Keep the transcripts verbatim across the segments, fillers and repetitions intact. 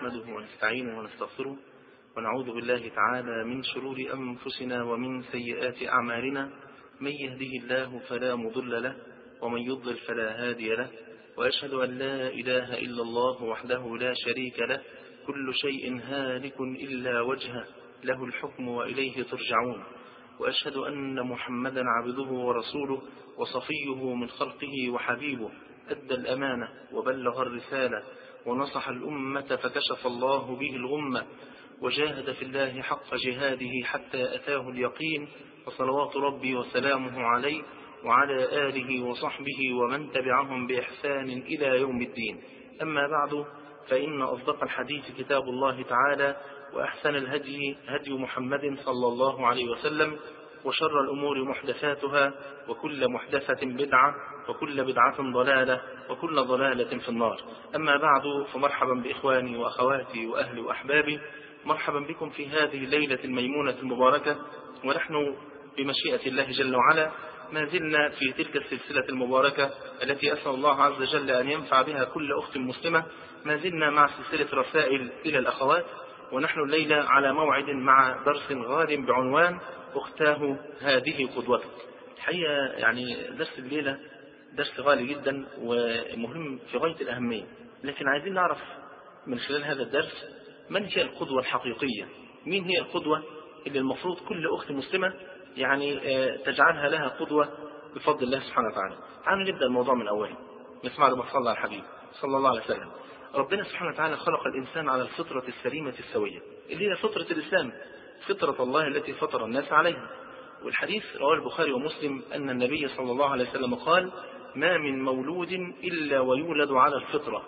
نحمده ونستعينه ونستغفره ونعوذ بالله تعالى من شرور أنفسنا ومن سيئات أعمالنا. من يهده الله فلا مضل له ومن يضلل فلا هادي له، وأشهد أن لا إله إلا الله وحده لا شريك له، كل شيء هالك إلا وجهه، له الحكم وإليه ترجعون. وأشهد أن محمدا عبده ورسوله وصفيه من خلقه وحبيبه، أدى الأمانة وبلغ الرسالة ونصح الأمة فكشف الله به الغمة، وجاهد في الله حق جهاده حتى أتاه اليقين، وصلوات ربي وسلامه عليه وعلى آله وصحبه ومن تبعهم بإحسان إلى يوم الدين. أما بعد، فإن أصدق الحديث كتاب الله تعالى، وأحسن الهدي هدي محمد صلى الله عليه وسلم، وشر الأمور محدثاتها، وكل محدثة بدعة، وكل بدعة ضلالة، وكل ضلالة في النار. أما بعد، فمرحبا بإخواني وأخواتي وأهلي وأحبابي، مرحبا بكم في هذه الليلة الميمونة المباركة، ونحن بمشيئة الله جل وعلا ما زلنا في تلك السلسلة المباركة التي أسأل الله عز وجل أن ينفع بها كل أخت مسلمة. ما زلنا مع سلسلة رسائل إلى الأخوات، ونحن الليلة على موعد مع درس غال بعنوان أختاه هذه قدوتك. الحقيقة يعني درس الليلة درس غالي جدا ومهم في غاية الأهمية، لكن عايزين نعرف من خلال هذا الدرس من هي القدوة الحقيقية، مين هي القدوة اللي المفروض كل أخت مسلمة يعني تجعلها لها قدوة بفضل الله سبحانه وتعالى. تعالوا نبدأ الموضوع من أوله، نسمع لما صلى على الحبيب صلى الله عليه وسلم. ربنا سبحانه وتعالى خلق الإنسان على الفطرة السليمة السوية اللي هي فطرة الإسلام، فطرة الله التي فطر الناس عليها. والحديث رواه البخاري ومسلم أن النبي صلى الله عليه وسلم قال: ما من مولود إلا ويولد على الفطرة،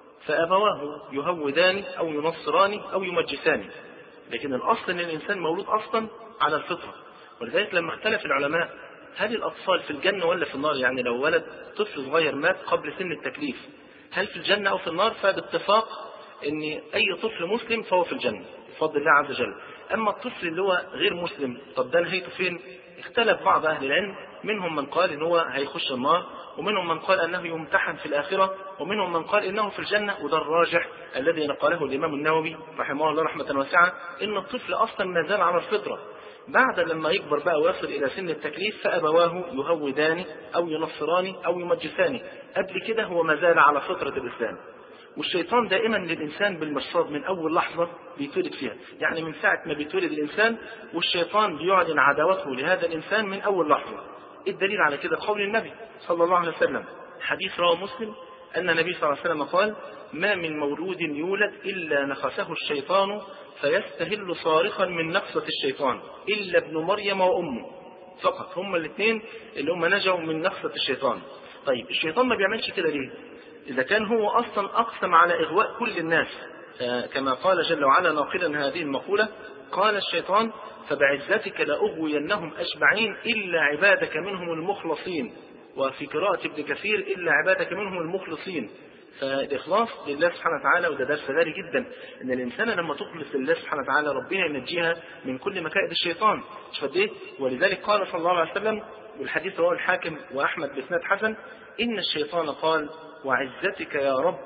فأبواه يهودان أو ينصران أو يمجسان. لكن الأصل أن الإنسان مولود أصلا على الفطرة. ولذلك لما اختلف العلماء هل الأطفال في الجنة ولا في النار، يعني لو ولد طفل صغير مات قبل سن التكليف هل في الجنة أو في النار، فباتفاق أن أي طفل مسلم فهو في الجنة بفضل الله عز وجل. أما الطفل اللي هو غير مسلم، طب ده نهايته فين؟ اختلف بعض أهل العلم، منهم من قال إن هو هيخش النار، ومنهم من قال أنه يمتحن في الآخرة، ومنهم من قال إنه في الجنة. وده الراجح الذي نقله الإمام النووي رحمه الله رحمة واسعة، إن الطفل أصلا ما زال على الفطرة. بعد لما يكبر بقى ويصل إلى سن التكليف فأبواه يهودان أو ينصران أو يمجسان. قبل كده هو ما زال على فطرة الإسلام. والشيطان دائما للإنسان بالمرصاد من أول لحظة بيتولد فيها، يعني من ساعة ما بيتولد الإنسان والشيطان بيعلن عداوته لهذا الإنسان من أول لحظة. الدليل على كده قول النبي صلى الله عليه وسلم، حديث رواه مسلم أن النبي صلى الله عليه وسلم قال: ما من مولود يولد إلا نخسه الشيطان فيستهل صارخا من نخسة الشيطان إلا ابن مريم وأمه. فقط هم الاثنين اللي هم نجوا من نخسة الشيطان. طيب الشيطان ما بيعملش كده ليه؟ إذا كان هو أصلا أقسم على إغواء كل الناس، كما قال جل وعلا ناقلا هذه المقولة: قال الشيطان فبعزتك لأغوينهم أجمعين إلا عبادك منهم المخلصين. وفي قراءة ابن كثير إلا عبادك منهم المخلصين. فالإخلاص لله سبحانه وتعالى، وده درس غالي جدا، إن الإنسان لما تخلص لله سبحانه وتعالى ربنا ينجيها من كل مكائد الشيطان. شفت؟ ولذلك قال صلى الله عليه وسلم، والحديث رواه الحاكم وأحمد بإسناد حسن: إن الشيطان قال: وعزتك يا رب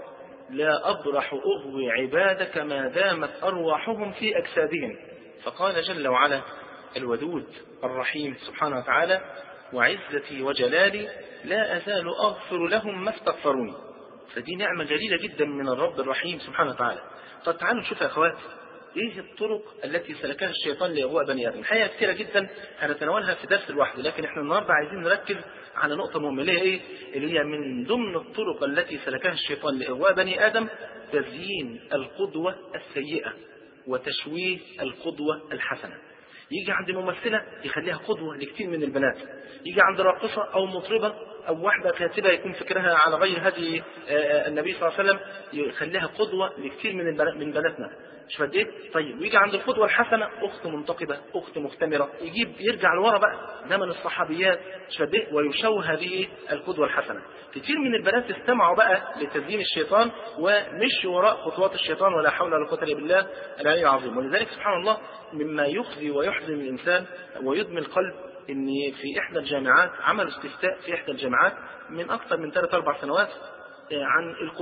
لا أبرح أغوي عبادك ما دامت أرواحهم في أجسادهم. فقال جل وعلا الودود الرحيم سبحانه وتعالى: وعزتي وجلالي لا أزال أغفر لهم ما استغفروني. فدي نعمة جليلة جدا من الرب الرحيم سبحانه وتعالى. طب تعالوا نشوف يا أخوات إيه الطرق التي سلكها الشيطان لإغواء بني آدم. الحقيقة كثيرة جدا هنتناولها في درس لوحده، لكن احنا النهارده عايزين نركز على نقطة مهمة اللي هي إيه؟ اللي هي من ضمن الطرق التي سلكها الشيطان لإغواء بني آدم تزيين القدوة السيئة وتشويه القدوة الحسنة. يجي عند ممثلة يخليها قدوة لكثير من البنات، يجي عند راقصة أو مطربة أو واحدة كاتبة يكون فكرها على غير هدي النبي صلى الله عليه وسلم يخليها قدوة لكثير من من بناتنا. مش فديت؟ طيب ويجي عند القدوة الحسنة أخت منتقبة، أخت مختمرة، يجيب يرجع لورا بقى زمن الصحابيات، مش فديت؟ ويشوه هذه القدوة الحسنة. كثير من البنات استمعوا بقى لتزيين الشيطان ومشوا وراء خطوات الشيطان، ولا حول ولا قوة إلا بالله العلي العظيم. ولذلك سبحان الله مما يخزي ويحزن الإنسان ويدمي القلب إن في إحدى الجامعات عملوا استفتاء في إحدى الجامعات من أكثر من ثلاث أربع سنوات عن القدوة،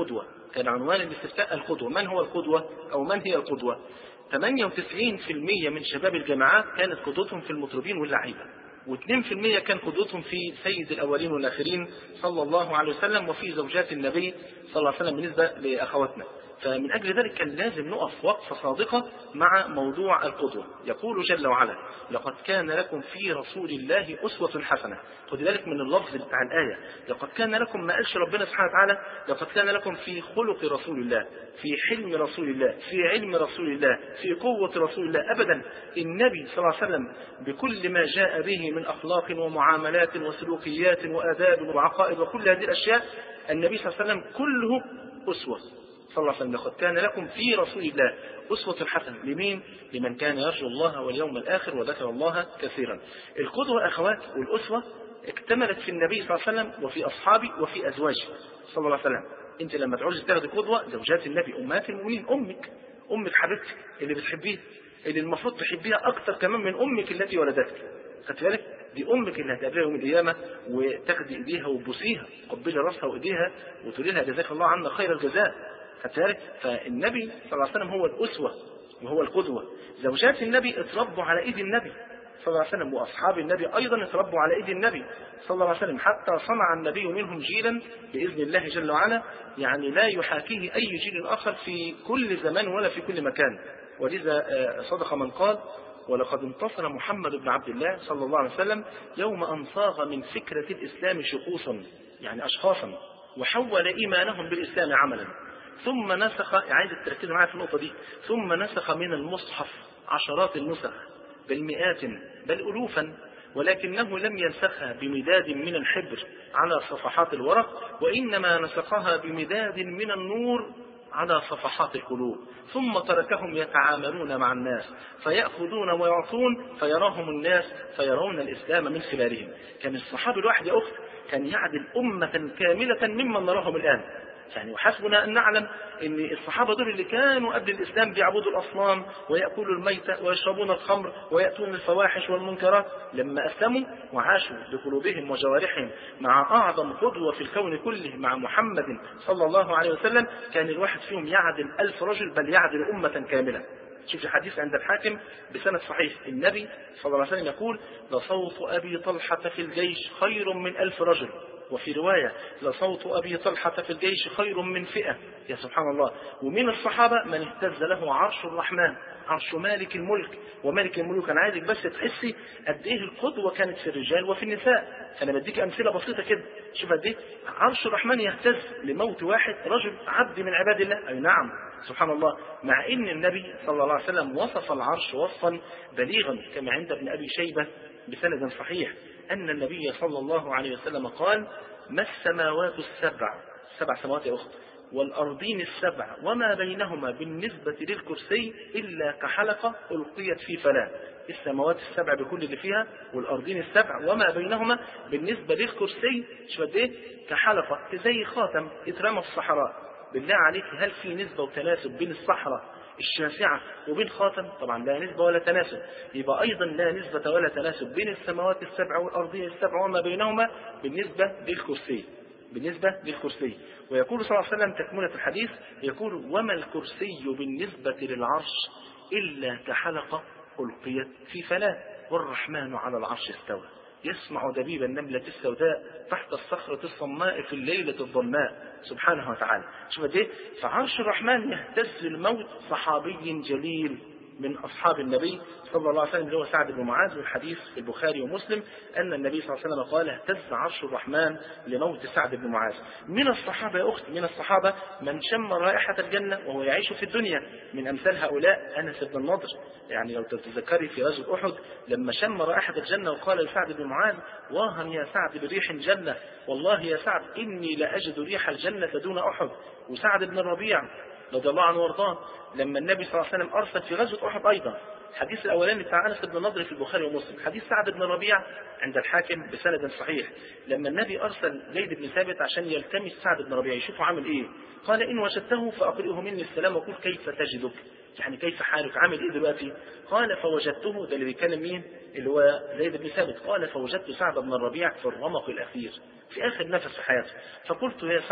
كان عنوان الاستفتاء القدوة. من هو القدوة أو من هي القدوة؟ ثمانية وتسعين بالمئة من شباب الجامعات كانت قدوتهم في المطربين واللعيبة، واثنين بالمئة كان قدوتهم في سيد الأولين والآخرين صلى الله عليه وسلم وفي زوجات النبي صلى الله عليه وسلم بالنسبة لأخواتنا. فمن أجل ذلك كان لازم نقف وقفة صادقة مع موضوع القدوة. يقول جل وعلا: لقد كان لكم في رسول الله أسوة حسنة. خد بالك من اللفظ بتاع الآية، لقد كان لكم، ما قالش ربنا سبحانه وتعالى لقد كان لكم في خلق رسول الله، في حلم رسول الله، في علم رسول الله، في قوة رسول الله. أبدا، النبي صلى الله عليه وسلم بكل ما جاء به من أخلاق ومعاملات وسلوكيات وآداب وعقائد وكل هذه الأشياء، النبي صلى الله عليه وسلم كله أسوة صلى الله عليه وسلم. لقد كان لكم في رسول الله أسوة حسنة. لمين؟ لمن كان يرجو الله واليوم الآخر وذكر الله كثيرا. القدوة أخوات والأسوة اكتملت في النبي صلى الله عليه وسلم وفي أصحابه وفي أزواجه صلى الله عليه وسلم. أنت لما تعوز تاخد قدوة، زوجات النبي أمهات المؤمنين، أمك أمك حبيبتك اللي بتحبيها، اللي المفروض تحبيها أكثر كمان من أمك التي ولدتك. خدت بالك؟ دي أمك اللي هتقابلها يوم القيامة وتاخدي إيديها وتبوسيها، قبلي راسها وإيديها وتقولي لها جزاك الله عنا خير الجزاء. خدت بالك؟ فالنبي صلى الله عليه وسلم هو الأسوة وهو القدوة. زوجات النبي اتربوا على إيد النبي صلى الله عليه وسلم، وأصحاب النبي أيضا اتربوا على إيد النبي صلى الله عليه وسلم، حتى صنع النبي منهم جيلا بإذن الله جل وعلا يعني لا يحاكيه أي جيل آخر في كل زمان ولا في كل مكان. ولذا صدق من قال: ولقد انتصر محمد بن عبد الله صلى الله عليه وسلم يوم أن صاغ من فكرة الإسلام شخوصا، يعني أشخاصا، وحول إيمانهم بالإسلام عملا، ثم نسخ، عايز تركزوا معايا في النقطة دي، ثم نسخ من المصحف عشرات النسخ بل مئات بل ألوفا، ولكنه لم ينسخها بمداد من الحبر على صفحات الورق، وإنما نسخها بمداد من النور على صفحات القلوب، ثم تركهم يتعاملون مع الناس فيأخذون ويعطون فيراهم الناس فيرون الإسلام من خلالهم. كان الصحابي الواحد يا أخت كان يعدل أمة كاملة ممن نراهم الآن. يعني وحسبنا أن نعلم أن الصحابة دول اللي كانوا قبل الإسلام بيعبدوا الأصنام ويأكلوا الميتة ويشربون الخمر ويأتون الفواحش والمنكرات، لما أسلموا وعاشوا بقلوبهم وجوارحهم مع أعظم قدوة في الكون كله مع محمد صلى الله عليه وسلم، كان الواحد فيهم يعدل ألف رجل بل يعدل أمة كاملة. شوف الحديث عند الحاكم بسند صحيح، النبي صلى الله عليه وسلم يقول: لصوت أبي طلحة في الجيش خير من ألف رجل، وفي رواية: لصوت أبي طلحة في الجيش خير من فئة. يا سبحان الله. ومن الصحابة من اهتز له عرش الرحمن، عرش مالك الملك وملك الملوك. أنا عايزك بس تحسي قد إيه القدوة كانت في الرجال وفي النساء. أنا بديك أمثلة بسيطة كده، شوف قد إيه عرش الرحمن يهتز لموت واحد رجل عبد من عباد الله. أي نعم، سبحان الله. مع إن النبي صلى الله عليه وسلم وصف العرش وصفا بليغا كما عند ابن أبي شيبة بسند صحيح أن النبي صلى الله عليه وسلم قال: ما السماوات السبع، سبع سماوات يا أخت، والأرضين السبع وما بينهما بالنسبة للكرسي إلا كحلقة ألقيت في فلاة. السماوات السبع بكل اللي فيها والأرضين السبع وما بينهما بالنسبة للكرسي شو قد إيه؟ كحلقة، زي خاتم اترمى في الصحراء. بالله عليك، هل في نسبة وتناسب بين الصحراء الشاسعة وبين خاتم؟ طبعا لا نسبة ولا تناسب. يبقى أيضا لا نسبة ولا تناسب بين السماوات السبع والأرضين السبع وما بينهما بالنسبة للكرسي، بالنسبة للكرسي. ويقول صلى الله عليه وسلم تكملة الحديث، يقول: وما الكرسي بالنسبة للعرش إلا كحلقة ألقيت في فلاة، والرحمن على العرش استوى يسمع دبيب النملة السوداء تحت الصخرة الصماء في الليلة الظلماء سبحانه وتعالى. شوف قد ايه فعرش الرحمن يهتز الموت صحابي جليل من أصحاب النبي صلى الله عليه وسلم اللي هو سعد بن معاذ، والحديث في البخاري ومسلم أن النبي صلى الله عليه وسلم قال: اهتز عرش الرحمن لموت سعد بن معاذ. من الصحابة يا أخت، من الصحابة من شم رائحة الجنة وهو يعيش في الدنيا، من أمثال هؤلاء أنس بن النضر. يعني لو تتذكري في غزوة أحد لما شم رائحة الجنة وقال لسعد بن معاذ: واها يا سعد بريح الجنة، والله يا سعد إني لأجد ريح الجنة دون أحد. وسعد بن الربيع رضي الله عنه وارضاه لما النبي صلى الله عليه وسلم أرسل في غزوة أحد أيضا، الحديث الأولاني بتاع أنس بن النضر في البخاري ومسلم، حديث سعد بن الربيع عند الحاكم بسند صحيح، لما النبي أرسل زيد بن ثابت عشان يلتمس سعد بن الربيع يشوفه عامل إيه، قال: إن وجدته فأقرئه مني السلام وقل كيف تجدك، يعني كيف حالك، عامل إيه دلوقتي؟ قال: فوجدته، ده اللي بيتكلم مين؟ اللي هو زيد بن ثابت. قال: فوجدت سعد بن الربيع في الرمق الأخير، في آخر نفس في حياته، فقلت: يا سعد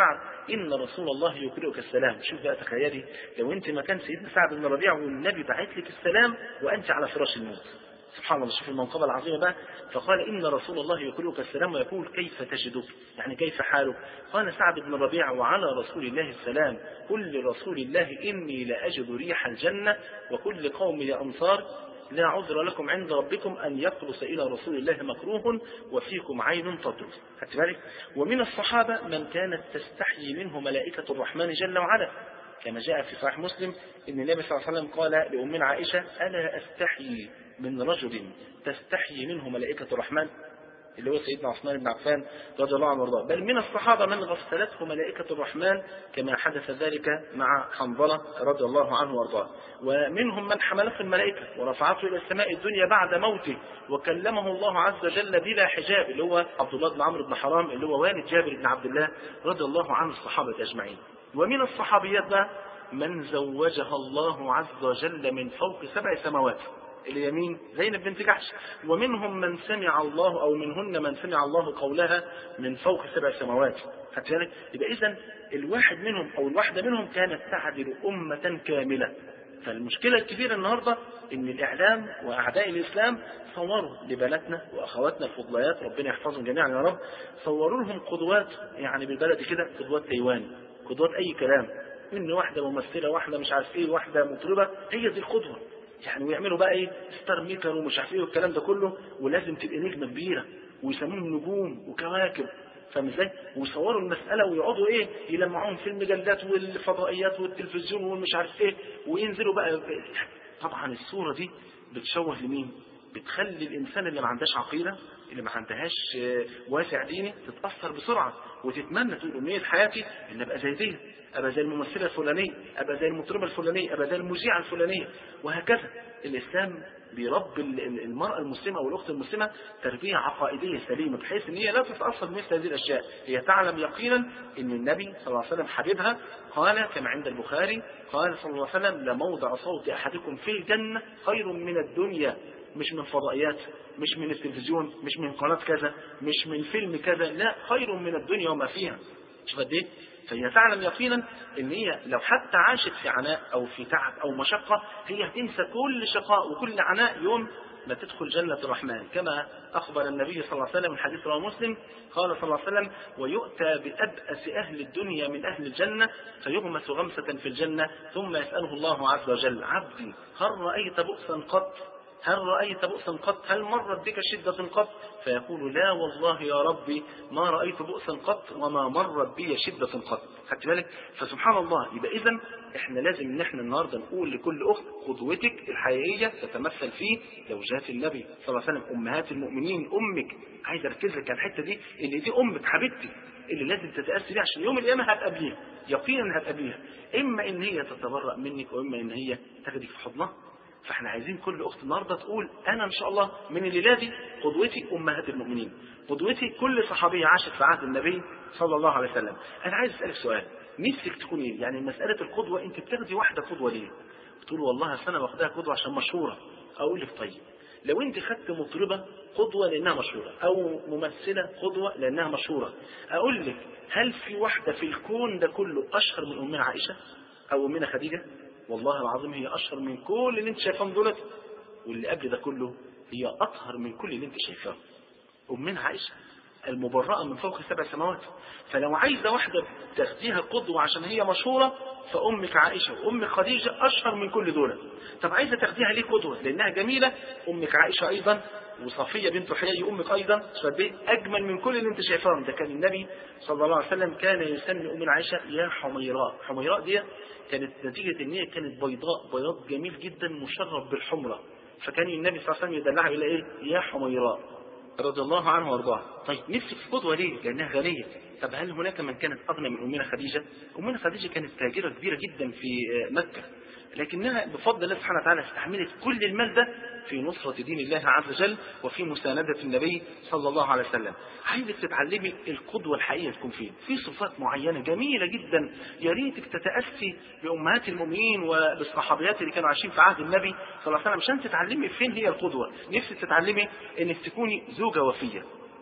إن رسول الله يقرئك السلام. شوف بقى، تخيلي لو أنت مكان سيدنا سعد بن الربيع والنبي بعت لك السلام وأنت على فراش الموت. سبحان الله، شوف المنقبة العظيمة بقى. فقال إن رسول الله يقرئك السلام ويقول كيف تجدك، يعني كيف حالك؟ قال سعد بن الربيع وعلى رسول الله السلام، قل لرسول الله إني لأجد ريح الجنة وكل قوم يا أنصار لا عذر لكم عند ربكم أن يقلص إلى رسول الله مكروه وفيكم عين تطرف. خدت بالك؟ ومن الصحابة من كانت تستحيي منه ملائكة الرحمن جل وعلا، كما جاء في صحيح مسلم إن النبي صلى الله عليه وسلم قال لأمنا عائشة ألا أستحيي من رجل تستحيي منه ملائكة الرحمن، اللي هو سيدنا عثمان بن عفان رضي الله عنه وارضاه. بل من الصحابة من غسلته ملائكة الرحمن كما حدث ذلك مع حنظلة رضي الله عنه وارضاه. ومنهم من حملته الملائكة ورفعته إلى السماء الدنيا بعد موته وكلمه الله عز وجل بلا حجاب، اللي هو عبد الله بن عمرو بن حرام اللي هو والد جابر بن عبد الله رضي الله عن الصحابة أجمعين. ومن الصحابيات بقى من زوجها الله عز وجل من فوق سبع سماوات، اليمين زينب بنت جحش. ومنهم من سمع الله أو منهن من سمع الله قولها من فوق سبع سماوات. خدت بالك؟ يبقى إذن الواحد منهم أو الواحدة منهم كانت تعدل أمة كاملة. فالمشكلة الكبيرة النهاردة إن الإعلام وأعداء الإسلام صوروا لبناتنا وأخواتنا الفضليات ربنا يحفظهم جميعا يا رب، صوروا لهم قدوات، يعني بالبلد كده قدوات تايوان، قدوات أي كلام، إن واحدة ممثلة، واحدة مش عارف إيه، واحدة مطربة، هي دي القدوة يعني. ويعملوا بقى ايه ستار ميكر ومش عارف ايه والكلام ده كله، ولازم تبقى نجمه كبيره ويسموهم نجوم وكواكب، فاهم ازاي؟ ويصوروا المساله ويقعدوا ايه يلمعوهم في المجلات والفضائيات والتلفزيون ومش عارف ايه، وينزلوا بقى. طبعا الصوره دي بتشوه لمين؟ بتخلي الانسان اللي ما عندهاش عقيده، اللي ما عندهاش واسع ديني، تتاثر بسرعه وتتمنى تقول امنيه حياتي ان ابقى زي دي، ابقى زي الممثله الفلانيه، ابقى زي المطربه الفلانيه، ابقى زي المذيعه الفلانيه، وهكذا. الاسلام بيربي المراه المسلمه او الاخت المسلمه تربيه عقائديه سليمه، بحيث ان هي لا تتاثر بمثل هذه الاشياء. هي تعلم يقينا ان النبي صلى الله عليه وسلم حبيبها، قال كما عند البخاري قال صلى الله عليه وسلم لموضع صوت احدكم في الجنه خير من الدنيا، مش من فضائيات، مش من التلفزيون، مش من قناه كذا، مش من فيلم كذا، لا، خير من الدنيا وما فيها. شوف قد ايه؟ فهي تعلم يقينا ان هي لو حتى عاشت في عناء او في تعب او مشقه، هي هتنسى كل شقاء وكل عناء يوم ما تدخل جنه الرحمن، كما اخبر النبي صلى الله عليه وسلم من حديث رواه مسلم قال صلى الله عليه وسلم ويؤتى بأبأس اهل الدنيا من اهل الجنه فيغمس غمسه في الجنه ثم يساله الله عز وجل عبدي هل رايت بؤسا قط؟ هل رأيت بؤسا قط؟ هل مرت بك شدة قط؟ فيقول لا والله يا ربي ما رأيت بؤسا قط وما مرت بي شدة قط. خدت بالك؟ فسبحان الله. يبقى إذن إحنا لازم إن إحنا النهاردة نقول لكل أخت قدوتك الحقيقية تتمثل في زوجات النبي صلى الله عليه وسلم، أمهات المؤمنين، أمك. عايز أركز لك على الحتة دي، إن دي أمك حبيبتي اللي لازم تتأسي بيها، عشان يوم القيامة هتقابليها، يقينا هتقابليها، إما إن هي تتبرأ منك وإما إن هي تاخدك في حضنها. فاحنا عايزين كل اخت النهارده تقول انا ان شاء الله من الليله دي قدوتي امهات المؤمنين، قدوتي كل صحابيه عاشت في عهد النبي صلى الله عليه وسلم. انا عايز اسالك سؤال، نفسك تكون ايه؟ يعني مساله القدوه، انت بتاخدي واحده قدوه ليه؟ بتقول والله اصل انا واخداها قدوه عشان مشهوره. اقول لك طيب لو انت خدت مطربه قدوه لانها مشهوره، او ممثله قدوه لانها مشهوره، اقول لك هل في واحده في الكون ده كله اشهر من امنا عائشه او امنا خديجه؟ والله العظيم هي اشهر من كل اللي انت شايفاه دولت، واللي قبل ده كله هي اطهر من كل اللي انت شايفاه. امنا عائشه المبرأة من فوق سبع سماوات. فلو عايزه واحده تاخديها قدوه عشان هي مشهوره، فامك عائشه وامك خديجه اشهر من كل دول. طب عايزه تاخديها ليه قدوه؟ لانها جميله، امك عائشه ايضا، وصفيه بنت حيي امك ايضا، فدي اجمل من كل اللي انت شايفاهم. ده كان النبي صلى الله عليه وسلم كان يسمي امنا عائشه يا حميراء. حميراء دي كانت نتيجه ان هي كانت بيضاء، بياض جميل جدا مشرب بالحمره، فكان النبي صلى الله عليه وسلم يدلعها الى ايه؟ يا حميراء رضي الله عنه وارضاه. طيب نفسك في قدوه ليه؟ لانها غنيه. طب هل هناك من كانت اغنى من امنا خديجه؟ امنا خديجه كانت تاجره كبيره جدا في مكه، لكنها بفضل الله سبحانه وتعالى استحملت كل المال ده في نصرة دين الله عز وجل وفي مساندة النبي صلى الله عليه وسلم. عايزك تتعلمي القدوة الحقيقية تكون فين؟ في صفات معينة جميلة جدا، يا ريتك تتأسي بأمهات المؤمنين وبالصحابيات اللي كانوا عايشين في عهد النبي صلى الله عليه وسلم عشان تتعلمي فين هي القدوة. نفسك تتعلمي انك تكوني زوجة وفية،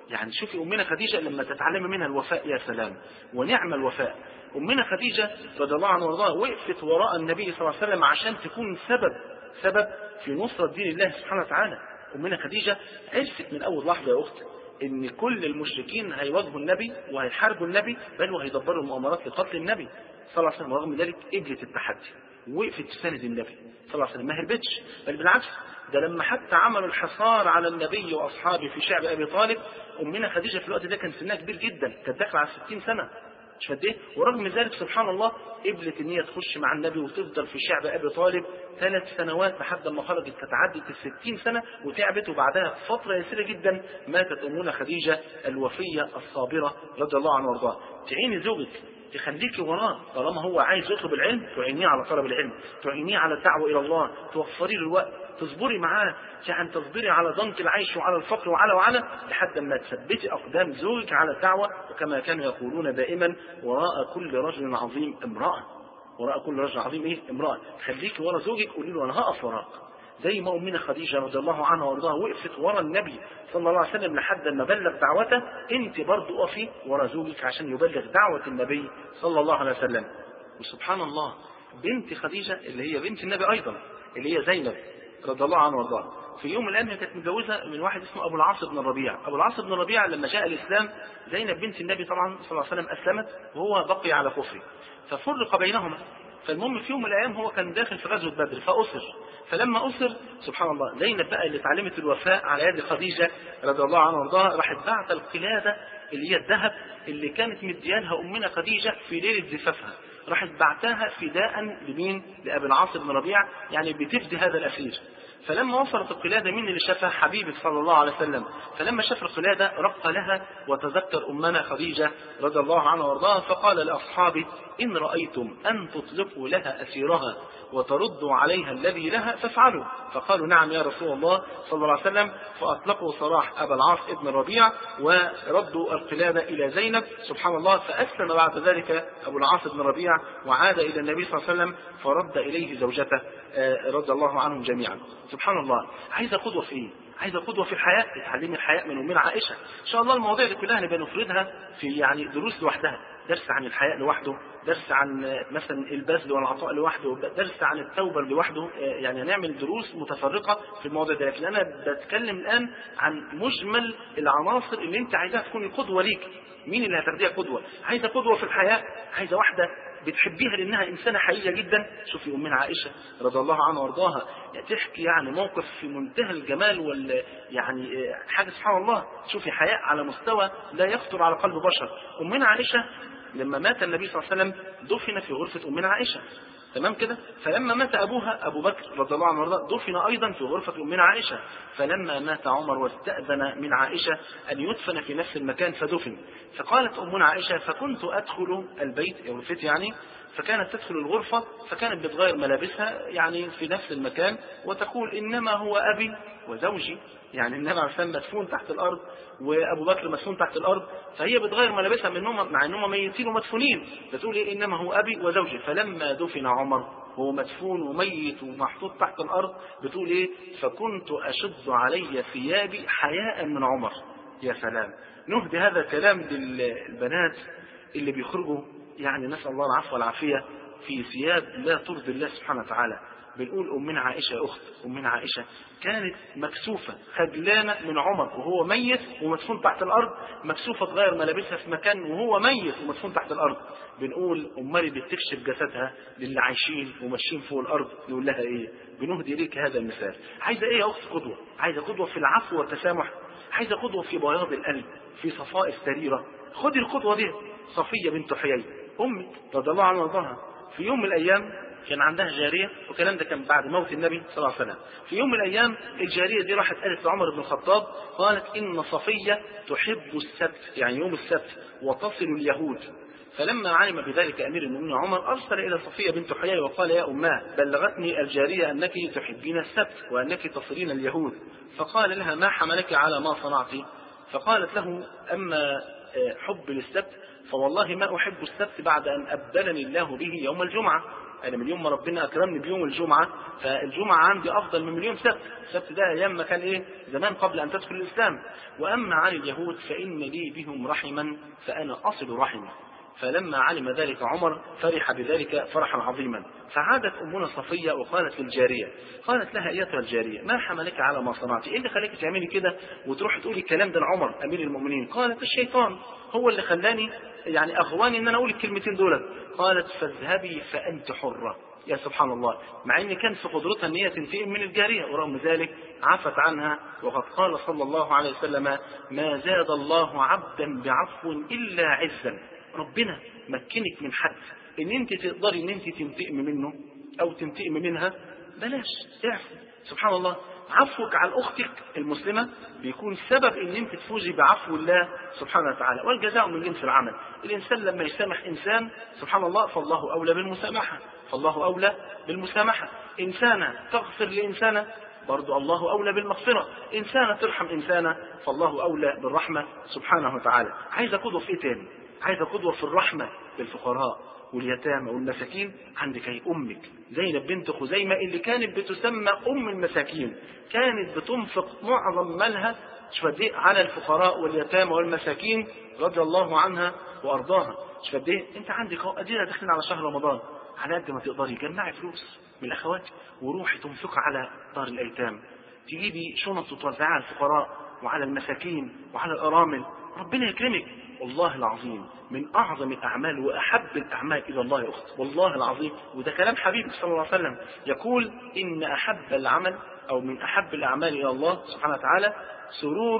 يعني شوفي أمنا خديجة لما تتعلم منها الوفاء، يا سلام ونعم الوفاء. أمنا خديجة رضي الله عنها وارضاها وقفت وراء النبي صلى الله عليه وسلم عشان تكون سبب سبب في نصرة دين الله سبحانه وتعالى. أمنا خديجة عرفت من أول لحظة يا أخت إن كل المشركين هيواجهوا النبي وهيحاربوا النبي، بل وهيدبروا المؤامرات لقتل النبي صلى الله عليه وسلم. ورغم ذلك قبلت التحدي ووقفت تساند النبي صلى الله عليه وسلم، ما هربتش، بل بالعكس ده لما حتى عملوا الحصار على النبي وأصحابه في شعب أبي طالب، أمنا خديجة في الوقت ده كان سنها كبير جدا، كانت داخلة على ستين سنة، مش قد ايه، ورغم ذلك سبحان الله قبلت ان هي تخش مع النبي وتفضل في شعب ابي طالب ثلاث سنوات لحد ما خرجت تتعدت الستين سنه وتعبت، وبعدها فتره يسيره جدا ماتت امنا خديجه الوفيه الصابره رضي الله عنها وارضاها. تعيني زوجك، تخليكي وراه طالما هو عايز يطلب العلم، تعينيه على طلب العلم، تعينيه على الدعوه الى الله، توفري له الوقت، تصبري معاه، يعني تصبري على ضنك العيش وعلى الفقر وعلى وعلى لحد ما تثبتي اقدام زوجك على الدعوه. وكما كانوا يقولون دائما وراء كل رجل عظيم امراه، وراء كل رجل عظيم ايه امراه. خليكي ورا زوجك، قولي له انا هقف وراك، زي ما امنا خديجه رضي الله عنها وارضاها وقفت ورا النبي صلى الله عليه وسلم لحد ما بلغ دعوته، انت برضه اقفي ورا زوجك عشان يبلغ دعوه النبي صلى الله عليه وسلم. وسبحان الله بنت خديجه اللي هي بنت النبي ايضا اللي هي زينب رضي الله عنها وارضاها، في يوم من الايام هي كانت متجوزه من واحد اسمه ابو العاص بن الربيع. ابو العاص بن الربيع لما جاء الاسلام زينب بنت النبي طبعا صلى الله عليه وسلم اسلمت وهو بقي على كفره، ففرق بينهما. فالمهم في يوم من الايام هو كان داخل في غزوه بدر فاسر، فلما اسر سبحان الله زينب بقى اللي اتعلمت الوفاء على يد خديجه رضي الله عنها وارضاها راحت بعت القلاده اللي هي الذهب اللي كانت مديانها امنا خديجه في ليله زفافها، راحت بعتها فداء لمين؟ لابي العاص بن ربيع، يعني بتفدي هذا الاسير. فلما وصلت القلادة مين اللي شافها؟ حبيبك صلى الله عليه وسلم. فلما شاف القلادة رق لها وتذكر أمنا خديجة رضي الله عنها وارضاها، فقال لأصحابه إن رأيتم أن تطلقوا لها أسيرها وتردوا عليها الذي لها فافعلوا. فقالوا نعم يا رسول الله صلى الله عليه وسلم، فأطلقوا سراح أبا العاص ابن الربيع وردوا القلادة إلى زينب سبحان الله. فأسلم بعد ذلك أبو العاص ابن الربيع وعاد إلى النبي صلى الله عليه وسلم فرد إليه زوجته رضي الله عنهم جميعا. سبحان الله عايزة قدوة في إيه؟ عايزة قدوة في الحياة، اتعلمي الحياء من أمنا عائشة. إن شاء الله المواضيع دي كلها نبقى نفردها في يعني دروس لوحدها، درس عن الحياء لوحده، درس عن مثلا البذل والعطاء لوحده، درس عن التوبة لوحده، يعني هنعمل دروس متفرقة في المواضيع دي. لكن أنا بتكلم الآن عن مجمل العناصر اللي أنت عايزاها تكون القدوة ليك. مين اللي هتاخديها قدوة؟ عايزة قدوة في الحياة، عايزة واحدة بتحبيها لأنها إنسانة حقيقية جدا. شوفي أمنا عائشة رضي الله عنها وارضاها تحكي يعني موقف في منتهى الجمال وال يعني حاجة سبحان الله. شوفي حياء على مستوى لا يخطر على قلب بشر. أمنا عائشة لما مات النبي صلى الله عليه وسلم دفن في غرفة أمنا عائشة، تمام كده. فلما مات أبوها أبو بكر رضي الله عنه وارضاه دفن أيضا في غرفة أمنا عائشة. فلما مات عمر واستأذن من عائشة أن يدفن في نفس المكان فدفن. فقالت أمنا عائشة فكنت أدخل البيت غرفتي يعني، فكانت تدخل الغرفة فكانت بتغير ملابسها يعني في نفس المكان وتقول إنما هو أبي وزوجي، يعني النبي عليه الصلاة والسلام مدفون تحت الأرض وأبو بكر مدفون تحت الأرض، فهي بتغير ملابسها منهم مع أنهم ميتين ومدفونين، بتقول إيه إنما هو أبي وزوجي. فلما دفن عمر هو مدفون وميت ومحطوط تحت الأرض بتقول إيه فكنت أشد علي ثيابي حياء من عمر. يا سلام، نهدي هذا الكلام للبنات اللي بيخرجوا يعني نسأل الله العفو والعافية في ثياب لا ترضي الله سبحانه وتعالى. بنقول أمنا عائشة يا أخت، أمنا عائشة كانت مكسوفة خجلانة من عمر وهو ميت ومدفون تحت الأرض، مكسوفة تغير ملابسها في مكان وهو ميت ومدفون تحت الأرض. بنقول أمالي بتكشف جسدها للي عايشين وماشيين فوق الأرض، نقول لها إيه؟ بنهدي ليك هذا المثال. عايزة إيه يا أخت؟ قدوة، عايزة قدوة في العفو والتسامح، عايزة قدوة في بياض القلب، في صفاء السريرة. خدي القدوة دي. صفية بنت حيي أمك رضي الله عنها وارضاها في يوم من الأيام كان عندها جارية، والكلام ده كان بعد موت النبي صلى الله عليه وسلم. في يوم من الأيام الجارية دي راحت قالت لعمر بن الخطاب قالت إن صفية تحب السبت يعني يوم السبت وتصل اليهود. فلما علم بذلك أمير المؤمنين عمر أرسل إلى صفية بنت حيي وقال يا أماه بلغتني الجارية أنك تحبين السبت وأنك تصلين اليهود. فقال لها ما حملك على ما صنعت؟ فقالت له أما حب للسبت فوالله ما أحب السبت بعد أن أبدلني الله به يوم الجمعة. أنا من يوم ما ربنا أكرمني بيوم الجمعة، فالجمعة عندي أفضل من مليون سبت. السبت ده أيام ما كان إيه زمان قبل أن تدخل الإسلام. وأما عن اليهود فإن لي بهم رحما فأنا أصل رحمي. فلما علم ذلك عمر فرح بذلك فرحا عظيما. فعادت أمنا صفية وقالت للجارية، قالت لها أيتها الجارية ما حملك على ما صنعت؟ إيه اللي خليك تعملي كده وتروح تقولي الكلام ده لعمر أمير المؤمنين؟ قالت الشيطان هو اللي خلاني يعني أغواني إن أنا أقول الكلمتين دول. قالت فاذهبي فأنت حرة. يا سبحان الله، مع ان كان في قدرتها ان هي تنتقم من الجاريه، ورغم ذلك عفت عنها. وقد قال صلى الله عليه وسلم ما زاد الله عبدا بعفو الا عزا. ربنا مكنك من حد ان انت تقدري ان انت تنتقم منه او تنتقم منها، بلاش اعفو. سبحان الله، عفوك عن اختك المسلمه بيكون سبب ان انت تفوزي بعفو الله سبحانه وتعالى، والجزاء من جنس العمل. الانسان لما يسامح انسان سبحان الله فالله اولى بالمسامحه، فالله اولى بالمسامحه. انسانه تغفر لانسانه برضو الله اولى بالمغفره. انسانه ترحم انسانه فالله اولى بالرحمه سبحانه وتعالى. عايز قدوه في ايه تاني؟ عايز قدوه في الرحمه بالفقراء واليتامى والمساكين. عندك هي امك زينب بنت خزيمه اللي كانت بتسمى ام المساكين، كانت بتنفق معظم مالها على الفقراء واليتامى والمساكين رضي الله عنها وارضاها. شوف ايه، انت عندك اهو ادينا داخلين على شهر رمضان، على قد ما تقدري جمعي فلوس من الاخوات وروحي تنفقي على دار الايتام، تجيبي شنط وتوزعيها على الفقراء وعلى المساكين وعلى الارامل، ربنا يكرمك. والله العظيم من اعظم الاعمال واحب الاعمال الى الله يا اخت، والله العظيم، وده كلام حبيبي صلى الله عليه وسلم، يقول ان احب العمل او من احب الاعمال الى الله سبحانه وتعالى سرور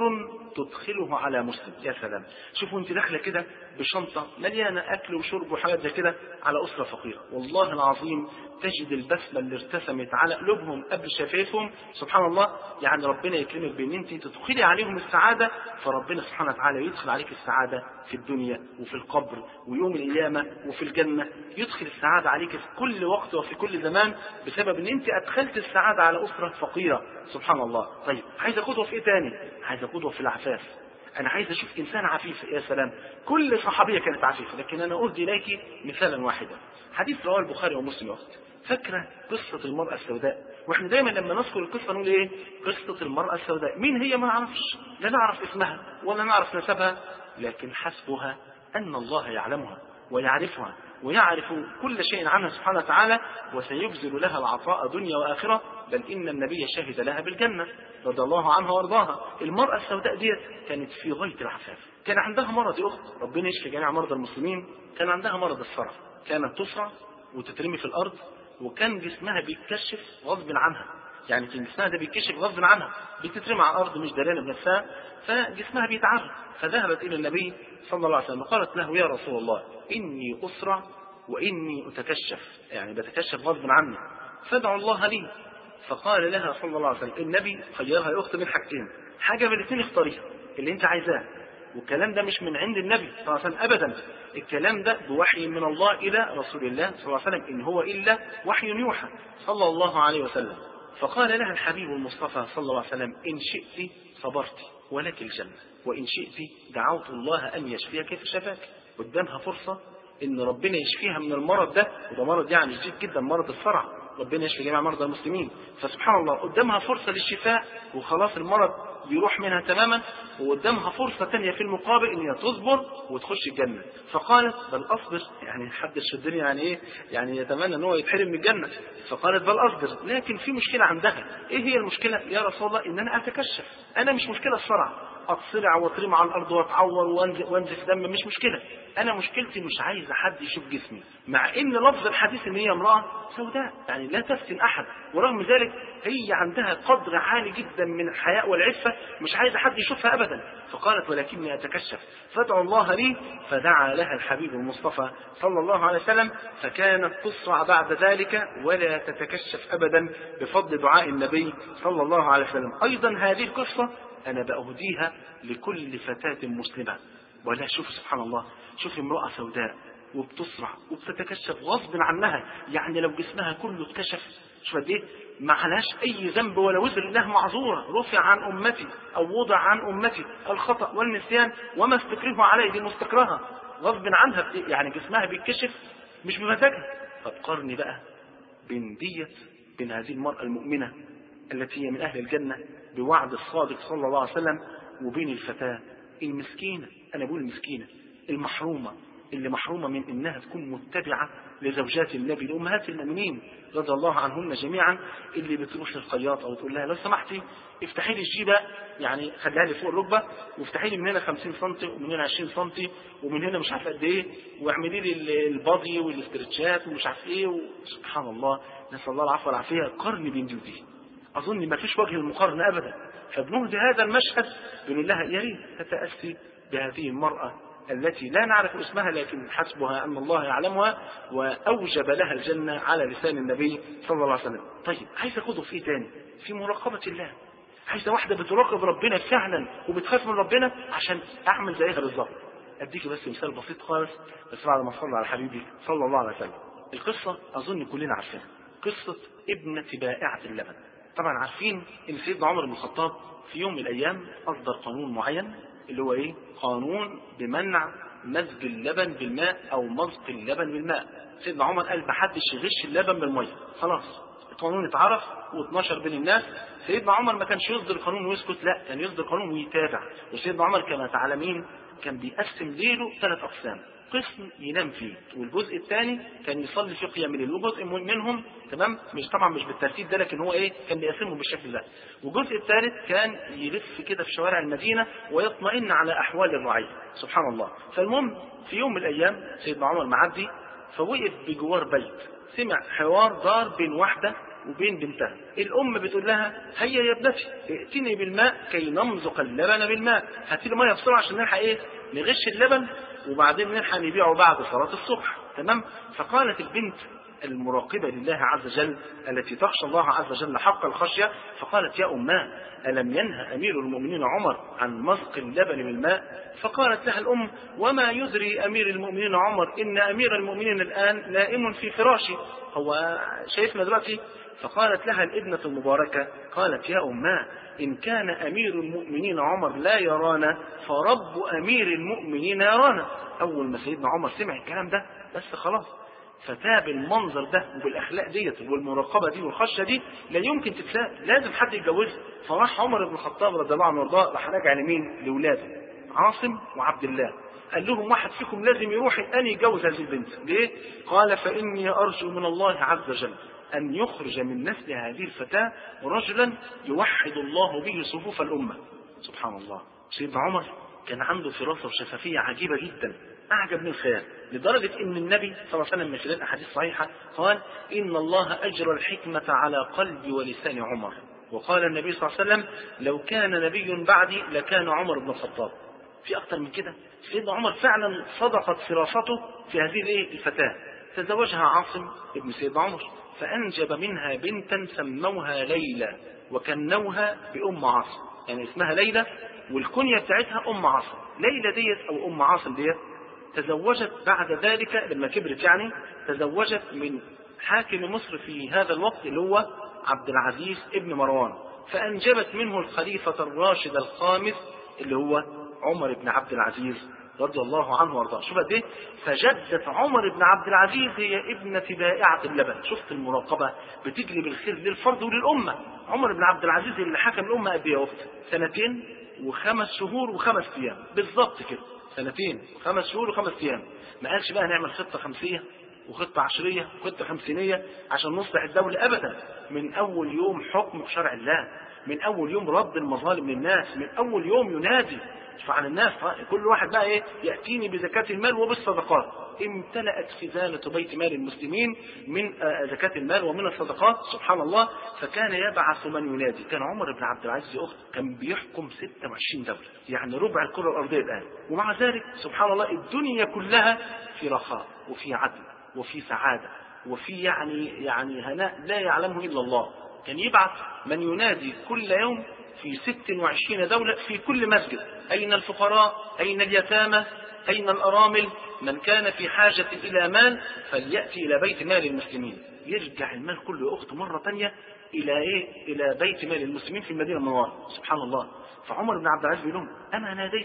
تدخله على مسلم. يا سلام، شوفوا انت داخله كده بشنطه مليانه اكل وشرب وحاجات زي كده على اسره فقيره، والله العظيم تجد البسمه اللي ارتسمت على قلوبهم قبل شفايفهم سبحان الله. يعني ربنا يكرمك بان انت تدخلي عليهم السعاده، فربنا سبحانه وتعالى يدخل عليك السعاده في الدنيا وفي القبر ويوم القيامه وفي الجنه. يدخل السعاده عليك في كل وقت وفي كل زمان بسبب ان انت ادخلت السعاده على اسره فقيره سبحان الله. طيب عايز قدوه في ايه تاني؟ عايز قدوه في العفاف. انا عايز اشوف انسان عفيف. يا سلام، كل صحابيه كانت عفيفه، لكن انا اهدي اليك مثالا واحدا. حديث رواه البخاري ومسلم. اخت فاكره قصه المراه السوداء؟ واحنا دايما لما نذكر القصه نقول ايه؟ قصه المراه السوداء. مين هي؟ ما نعرفش، لا نعرف اسمها ولا نعرف نسبها، لكن حسبها ان الله يعلمها ويعرفها ويعرف كل شيء عنها سبحانه وتعالى، وسيبذل لها العطاء دنيا واخره، بل ان النبي شهد لها بالجنه رضي الله عنها وارضاها. المراه السوداء دي كانت في غايه العفاف، كان عندها مرض يا اخت، ربنا يشفي جميع مرضى المسلمين، كان عندها مرض الصرع، كانت تصرع وتترمي في الارض، وكان جسمها بيتكشف غصب عنها، يعني كان جسمها ده بيتكشف غصب عنها، بتترمي على الارض مش دارانه بنفسها، فجسمها بيتعرض. فذهبت الى النبي صلى الله عليه وسلم قالت له يا رسول الله اني اسرع واني اتكشف، يعني بتكشف غصب عني، فادعوا الله لي. فقال لها صلى الله عليه وسلم، النبي خيرها يا اخت من حاجتين، حاجه من الاثنين اختاريها اللي انت عايزاه. والكلام ده مش من عند النبي صلى الله عليه وسلم ابدا، الكلام ده بوحي من الله الى رسول الله صلى الله عليه وسلم، ان هو الا وحي يوحى صلى الله عليه وسلم. فقال لها الحبيب المصطفى صلى الله عليه وسلم ان شئت صبرت ولك الجنه، وان شئت دعوت الله ان يشفيك فشفاك. قدامها فرصه ان ربنا يشفيها من المرض ده، وده مرض يعني شديد جدا، مرض الصرع، ربنا يشفي جميع مرضى المسلمين. فسبحان الله قدامها فرصه للشفاء وخلاص المرض يروح منها تماما، وقدامها فرصه ثانيه في المقابل ان هي تصبر وتخش الجنه. فقالت بل اصبر، يعني حدش في الدنيا يعني ايه يعني يتمنى ان هو يتحرم من الجنه. فقالت بل اصبر، لكن في مشكله عندها. ايه هي المشكله يا رسول الله؟ ان انا اتكشف، انا مش مشكله الصرع، اتصرع واترمى على الارض واتعور وانزف دم، مش مشكله، انا مشكلتي مش عايزه حد يشوف جسمي. مع ان لفظ الحديث ان هي امراه سوداء يعني لا تفتن احد، ورغم ذلك هي عندها قدر عالي جدا من الحياء والعفه، مش عايزه حد يشوفها ابدا. فقالت ولكني اتكشف فادعوا الله لي. فدعا لها الحبيب المصطفى صلى الله عليه وسلم، فكانت تصرع بعد ذلك ولا تتكشف ابدا بفضل دعاء النبي صلى الله عليه وسلم. ايضا هذه القصه انا باهديها لكل فتاه مسلمه. ولا شوف سبحان الله، شوف امراه سوداء وبتصرع وبتتكشف غصب عنها، يعني لو جسمها كله اتكشف شوف قد ايه ما عليهاش اي ذنب ولا وزر، الله معذوره، رفع عن امتي او وضع عن امتي الخطا والنسيان وما استكرهوا عليه، دي مستكرهه غصب عنها، يعني جسمها بيتكشف مش بمزاجها. طب قارني بقى بين دية بين هذه المرأة المؤمنة التي هي من أهل الجنة بوعد الصادق صلى الله عليه وسلم، وبين الفتاة المسكينة، أنا بقول المسكينة المحرومة، اللي محرومة من إنها تكون متبعة لزوجات النبي لأمهات المؤمنين رضي الله عنهن جميعا، اللي بتروح للخياط أو تقول لها لو سمحتي افتحي لي الجيبة، يعني خليها لي فوق الركبة وافتحي لي من هنا خمسين سنتي ومن هنا عشرين سنتي ومن هنا مش عارف قد ايه، واعملي لي البادي والاسترتشات ومش عارف ايه. سبحان الله، نسأل الله العفو والعافية. قرن بين دي ودي، أظن ما فيش وجه المقارنة أبدا. فبنهدي هذا المشهد بنقول لها يا ريت تتأسي بهذه المرأة التي لا نعرف اسمها لكن حسبها أن الله يعلمها، وأوجب لها الجنة على لسان النبي صلى الله عليه وسلم. طيب عايز أخذه في تاني في مراقبة الله، عايزة واحدة بتراقب ربنا فعلا وبتخاف من ربنا عشان أعمل زيها بالظبط. أديك بس مثال بسيط خالص بس بعد ما صلى على حبيبي صلى الله عليه وسلم. القصة أظن كلنا عارفينها، قصة ابنة بائعة اللبن. طبعا عارفين ان سيدنا عمر بن الخطاب في يوم من الايام اصدر قانون معين اللي هو ايه؟ قانون بمنع مزج اللبن بالماء او مزق اللبن بالماء. سيدنا عمر قال محدش يغش اللبن بالميه، خلاص القانون اتعرف واتنشر بين الناس. سيدنا عمر ما كانش يصدر قانون ويسكت، لا كان يصدر قانون ويتابع. وسيدنا عمر كما تعلمين كان بيقسم ليله ثلاث اقسام، قسم ينام فيه والجزء الثاني كان يصلي في قيام الليل، وجزء منهم تمام مش طبعا مش بالترتيب ده لكن هو ايه كان بيقسمهم بالشكل ده، والجزء الثالث كان يلف كده في شوارع المدينه ويطمئن على احوال الرعيه. سبحان الله. فالمهم في يوم من الايام سيدنا عمر معدي فوقف بجوار بيت، سمع حوار دار بين واحده وبين بنتها. الام بتقول لها هيا يا ابنتي ائتني بالماء كي نمزق اللبن بالماء، هاتي لي ميه بسرعه عشان نلحق ايه نغش اللبن وبعدين نلحق نبيعه بعد صلاه الصبح. تمام. فقالت البنت المراقبة لله عز وجل التي تخشى الله عز وجل حق الخشية، فقالت يا أماه ألم ينهى أمير المؤمنين عمر عن مزق اللبن بالماء؟ فقالت لها الأم وما يدري أمير المؤمنين عمر إن أمير المؤمنين الآن نائم في فراشه، هو شايفنا دلوقتي؟ فقالت لها الابنة المباركة قالت يا أماه إن كان أمير المؤمنين عمر لا يرانا فرب أمير المؤمنين يرانا. أول ما سيدنا عمر سمع الكلام ده بس خلاص فتاب المنظر ده وبالأخلاق ديت والمراقبة دي والخشية دي لا يمكن تتساب، لازم حد يتجوزها. فراح عمر بن الخطاب رضي الله عنه وارضاه راح راجع لمين؟ لولاده عاصم وعبد الله، قال لهم واحد فيكم لازم يروح الآن يتجوز هذه البنت. ليه؟ قال فإني أرجو من الله عز وجل أن يخرج من نسل هذه الفتاة رجلا يوحد الله به صفوف الأمة. سبحان الله. سيدنا عمر كان عنده فراسة وشفافية عجيبة جدا، أعجب من الخيال، لدرجة أن النبي صلى الله عليه وسلم من خلال أحاديث صحيحة قال إن الله أجرى الحكمة على قلب ولسان عمر. وقال النبي صلى الله عليه وسلم لو كان نبي بعدي لكان عمر بن الخطاب. في أكثر من كده؟ سيدنا عمر فعلا صدقت فراسته في هذه الفتاة. تزوجها عاصم ابن سيدنا عمر فأنجب منها بنتا سموها ليلى وكنوها بأم عاصم، يعني اسمها ليلى والكنية بتاعتها أم عاصم. ليلى ديت أو أم عاصم ديت تزوجت بعد ذلك لما كبرت، يعني تزوجت من حاكم مصر في هذا الوقت اللي هو عبد العزيز ابن مروان، فأنجبت منه الخليفة الراشد الخامس اللي هو عمر بن عبد العزيز رضي الله عنه وارضاه. شوف قد ايه فجدة عمر بن عبد العزيز هي ابنة بائعة اللبن. شفت المراقبة بتجلب الخير للفرد وللأمة. عمر بن عبد العزيز اللي حكم الأمة قد ايه؟ سنتين وخمس شهور وخمس ايام بالظبط كده، سنتين وخمس شهور وخمس ايام. ما قالش بقى نعمل خطة خمسية وخطة عشرية وخطة خمسينية عشان نصلح الدولة أبدا. من أول يوم حكم بشرع الله، من أول يوم رد المظالم للناس، من أول يوم ينادي عن الناس كل واحد بقى ايه يأتيني بزكاة المال وبالصدقات. امتلأت خزانة بيت مال المسلمين من زكاة المال ومن الصدقات. سبحان الله. فكان يبعث من ينادي. كان عمر بن عبد العزيز أخت كان بيحكم ستة وعشرين دولة، يعني ربع الكرة الأرضية الآن، ومع ذلك سبحان الله الدنيا كلها في رخاء وفي عدل وفي سعادة وفي يعني يعني هناء لا يعلمه إلا الله. كان يبعث من ينادي كل يوم في ست وعشرين دولة في كل مسجد: أين الفقراء؟ أين اليتامى؟ أين الأرامل؟ من كان في حاجة إلى مال فليأتي إلى بيت مال المسلمين. يرجع المال كله أخت مرة تانية إلى إيه؟ إلى بيت مال المسلمين في المدينة المنورة. سبحان الله. فعمر بن عبد العزيز بيقول لهم: أما ناديتم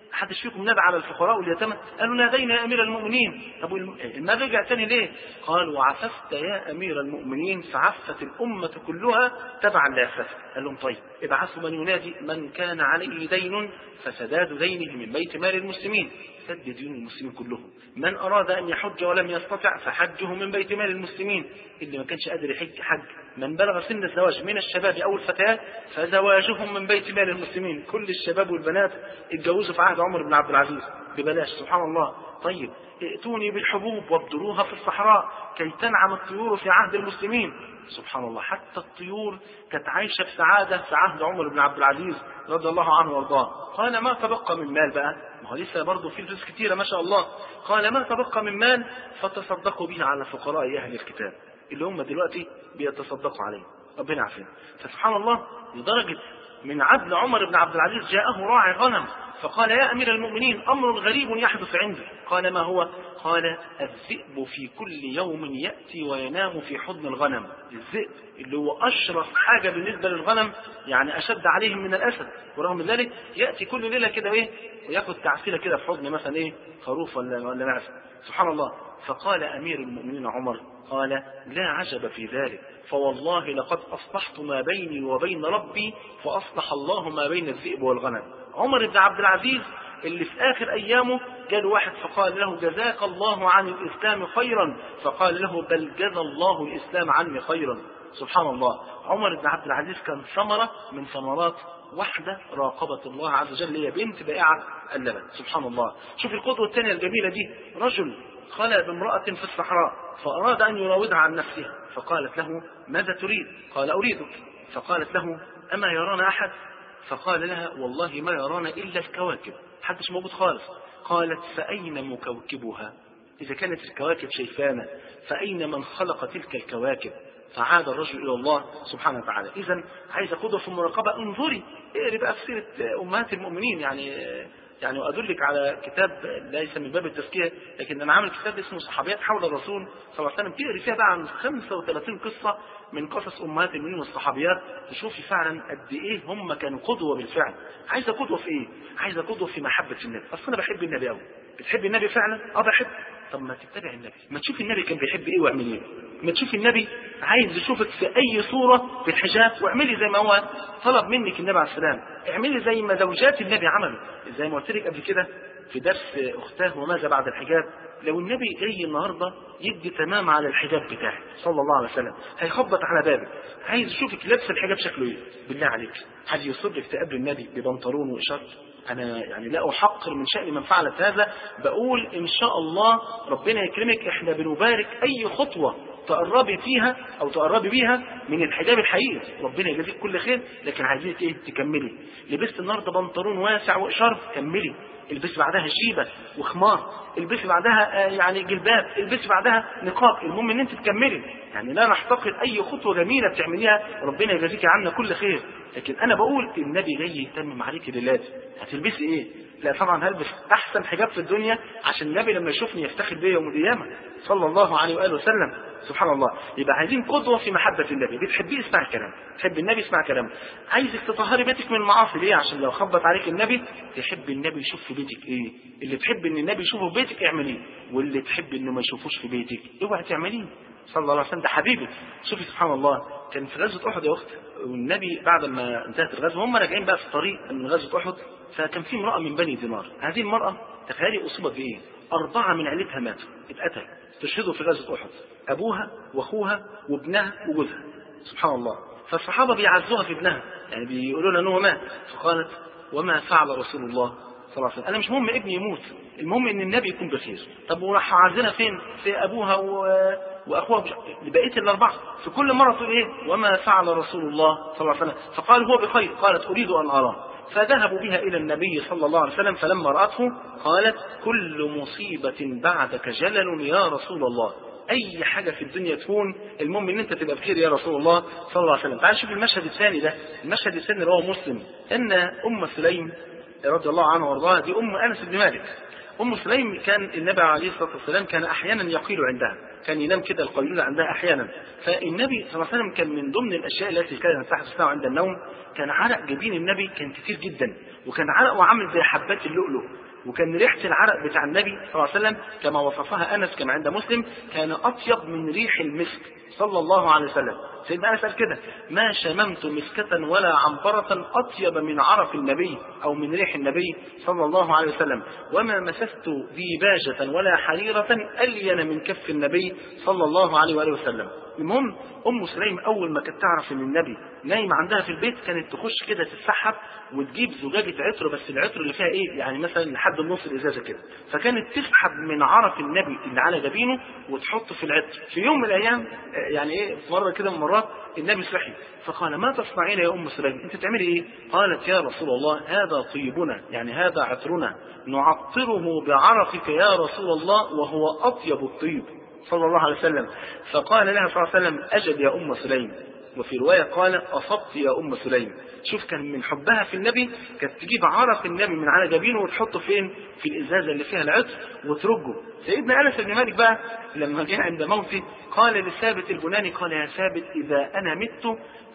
حدش فيكم نادى على الفقراء واليتامى؟ قالوا نادينا يا امير المؤمنين. طب ما رجع تاني ليه؟ قال وعففت يا امير المؤمنين فعفت الامه كلها تبعا لعفتك. قال لهم طيب ابعثوا من ينادي من كان عليه دين فسداد دينه من بيت مال المسلمين، سد ديون المسلمين كلهم. من اراد ان يحج ولم يستطع فحجه من بيت مال المسلمين، اللي ما كانش قادر يحج حج. من بلغ سن الزواج من الشباب او الفتيات فزواجهم من بيت مال المسلمين. كل الشباب والبنات اتجوزوا في عهد عمر بن عبد العزيز ببلاش، سبحان الله. طيب ائتوني بالحبوب وابدروها في الصحراء كي تنعم الطيور في عهد المسلمين. سبحان الله، حتى الطيور كانت عايشه بسعاده في عهد عمر بن عبد العزيز رضي الله عنه وارضاه. قال ما تبقى من مال بقى، ما هو لسه برضه في فلوس كتيره ما شاء الله. قال ما تبقى من مال فتصدقوا به على فقراء اهل الكتاب، اللي هم دلوقتي بيتصدقوا عليه، ربنا يعافينا. فسبحان الله، لدرجه من عدل عمر بن عبد العزيز جاءه راعي غنم فقال يا امير المؤمنين امر غريب يحدث عندي. قال ما هو؟ قال الذئب في كل يوم ياتي وينام في حضن الغنم. الذئب اللي هو اشرف حاجه بالنسبه للغنم، يعني اشد عليهم من الاسد، ورغم ذلك ياتي كل ليله كده ايه وياخد تعسيله كده في حضن مثلا ايه خروف ولا ولا معزه، سبحان الله. فقال امير المؤمنين عمر قال لا عجب في ذلك، فوالله لقد اصلحت ما بيني وبين ربي فاصلح الله ما بين الذئب والغنم. عمر بن عبد العزيز اللي في اخر ايامه جاء واحد فقال له جزاك الله عن الاسلام خيرا، فقال له بل جزى الله الاسلام عني خيرا. سبحان الله، عمر بن عبد العزيز كان ثمره من ثمرات واحده راقبت الله عز وجل، هي بنت بائعه اللبن. سبحان الله. شوف القدوه الثانيه الجميله دي، رجل خلى بامراه في الصحراء فاراد ان يراودها عن نفسها، فقالت له ماذا تريد؟ قال اريدك. فقالت له اما يرانا احد؟ فقال لها والله ما يرانا الا الكواكب، حدش موجود خالص. قالت فاين مكوكبها؟ اذا كانت الكواكب شايفانا فاين من خلق تلك الكواكب؟ فعاد الرجل الى الله سبحانه وتعالى. اذا عايز قدوه في المراقبه، انظري اقري بقى في سيره امهات المؤمنين. يعني يعني أدلك على كتاب ليس من باب التزكية، لكن أنا عامل كتاب اسمه صحابيات حول الرسول صلى الله عليه وسلم، تقري فيها بقى عن خمسة وثلاثين قصة من قصص أمهات المؤمنين والصحابيات، تشوفي فعلا قد إيه هم كانوا قدوة بالفعل. عايزة قدوة في إيه؟ عايزة قدوة في محبة النبي. أصل أنا بحب النبي قوي. بتحب النبي فعلا؟ أه بحب. طب ما تتبع النبي، ما تشوف النبي كان بيحب إيه واعمل إيه. ما تشوف النبي عايز يشوفك في أي صورة في الحجاب واعملي زي ما هو طلب منك النبي عليه السلام، اعملي زي ما زوجات النبي عملوا. زي ما قلت لك قبل كده في درس أختاه وماذا بعد الحجاب، لو النبي جاي النهارده يدي تمام على الحجاب بتاعك صلى الله عليه وسلم، هيخبط على بابك عايز يشوفك لابسه الحجاب شكله ايه. بالله عليك حد يصدق تقابل النبي ببنطلون وإشارة؟ أنا يعني لا أحقر من شأن من فعلت هذا، بقول إن شاء الله ربنا يكرمك. إحنا بنبارك أي خطوة تقربي فيها أو تقربي بيها من الحجاب الحقيقي، ربنا يجازيك كل خير. لكن عايزينك إيه؟ تكملي. لبست النهارده بنطلون واسع وإشارة، كملي. البس بعدها جيبة وخمار، البس بعدها يعني جلباب، البس بعدها نقاب. المهم ان انت تكملي، يعني لا نحتقر اي خطوة جميلة بتعمليها، ربنا يجازيك عنا كل خير. لكن انا بقول النبي جاي يهتم عليك دلوقتي، هتلبسي ايه؟ لا طبعا هلبس احسن حجاب في الدنيا عشان النبي لما يشوفني يفتخر بيا يوم القيامة صلى الله عليه واله وسلم. سبحان الله. يبقى عايزين قدوة في محبة النبي. بتحبيه اسمع كلام، تحب النبي اسمع كلام. عايزك تطهري بيتك من المعاصي، ليه؟ عشان لو خبط عليك النبي تحب النبي يشوف في بيتك ايه. اللي تحب ان النبي يشوفه في بيتك اعمليه، واللي تحب انه ما يشوفوش في بيتك اوعى تعمليه صلى الله عليه وسلم. ده حبيبي. شوفي سبحان الله، كان في غزوة احد يا اخت، والنبي بعد ما انتهت الغزوة هم راجعين بقى في الطريق من غزوة احد، فكان في امرأة من بني دينار. هذه المرأة تخيلي اصيبت بايه؟ أربعة من عيلتها ماتوا، اتقتل، استشهدوا في غزوة احد، ابوها واخوها وابنها وجوزها. سبحان الله. فالصحابة بيعزوها في ابنها، يعني بيقولوا لها انه مات. فقالت وما فعل رسول الله صلى الله عليه وسلم؟ انا مش مهم ابني يموت، المهم ان النبي يكون بخير. طب وراح عازنا فين؟ في ابوها و... واخوها بقيه الاربعه. في كل مره تقول ايه؟ وما فعل رسول الله صلى الله عليه وسلم؟ فقال هو بخير. قالت اريد ان اراه. فذهبوا بها الى النبي صلى الله عليه وسلم، فلما راته قالت كل مصيبه بعدك جلل يا رسول الله. اي حاجه في الدنيا تكون، المهم ان انت تبقى بخير يا رسول الله صلى الله عليه وسلم. تعال شوف المشهد الثاني ده، المشهد الثاني اللي هو مسلم، ان ام سليم رضي الله عنها وارضاها، دي ام انس بن مالك. ام سليم كان النبي عليه الصلاه والسلام كان احيانا يقيل عندها، كان ينام كده القيلوله عندها احيانا. فالنبي صلى الله عليه وسلم كان من ضمن الاشياء التي كانت تحدث له عند النوم، كان عرق جبين النبي كان كتير جدا، وكان عرقه عامل زي حبات اللؤلؤ. وكان ريحة العرق بتاع النبي صلى الله عليه وسلم كما وصفها أنس كما عند مسلم كان أطيب من ريح المسك صلى الله عليه وسلم. سيدنا أنس قال كده: ما شممت مسكة ولا عنبرة أطيب من عرق النبي أو من ريح النبي صلى الله عليه وسلم، وما مسست ديباجة ولا حريرة ألين من كف النبي صلى الله عليه وآله وسلم. المهم أم سليم أول ما كانت تعرف إن النبي نايم عندها في البيت كانت تخش كده تتسحب وتجيب زجاجة عطر، بس العطر اللي فيها إيه يعني مثلا لحد النص الإزازة كده، فكانت تسحب من عرق النبي اللي على جبينه وتحطه في العطر. في يوم من الأيام يعني إيه مرة كده من مرات النبي صحي فقال: ما تصنعين يا أم سليم؟ أنت تعملي إيه؟ قالت: يا رسول الله هذا طيبنا، يعني هذا عطرنا نعطره بعرقك يا رسول الله وهو أطيب الطيب صلى الله عليه وسلم. فقال لها صلى الله عليه وسلم: أجل يا أم سليم. وفي رواية قال: أصبت يا أم سليم. شوف كان من حبها في النبي كانت تجيب عرق النبي من على جبينه وتحطه فين؟ في الإزازة اللي فيها العطر وترجه. سيدنا أنس بن مالك بقى لما جاء عند موته قال لثابت البناني: قال يا ثابت إذا أنا مت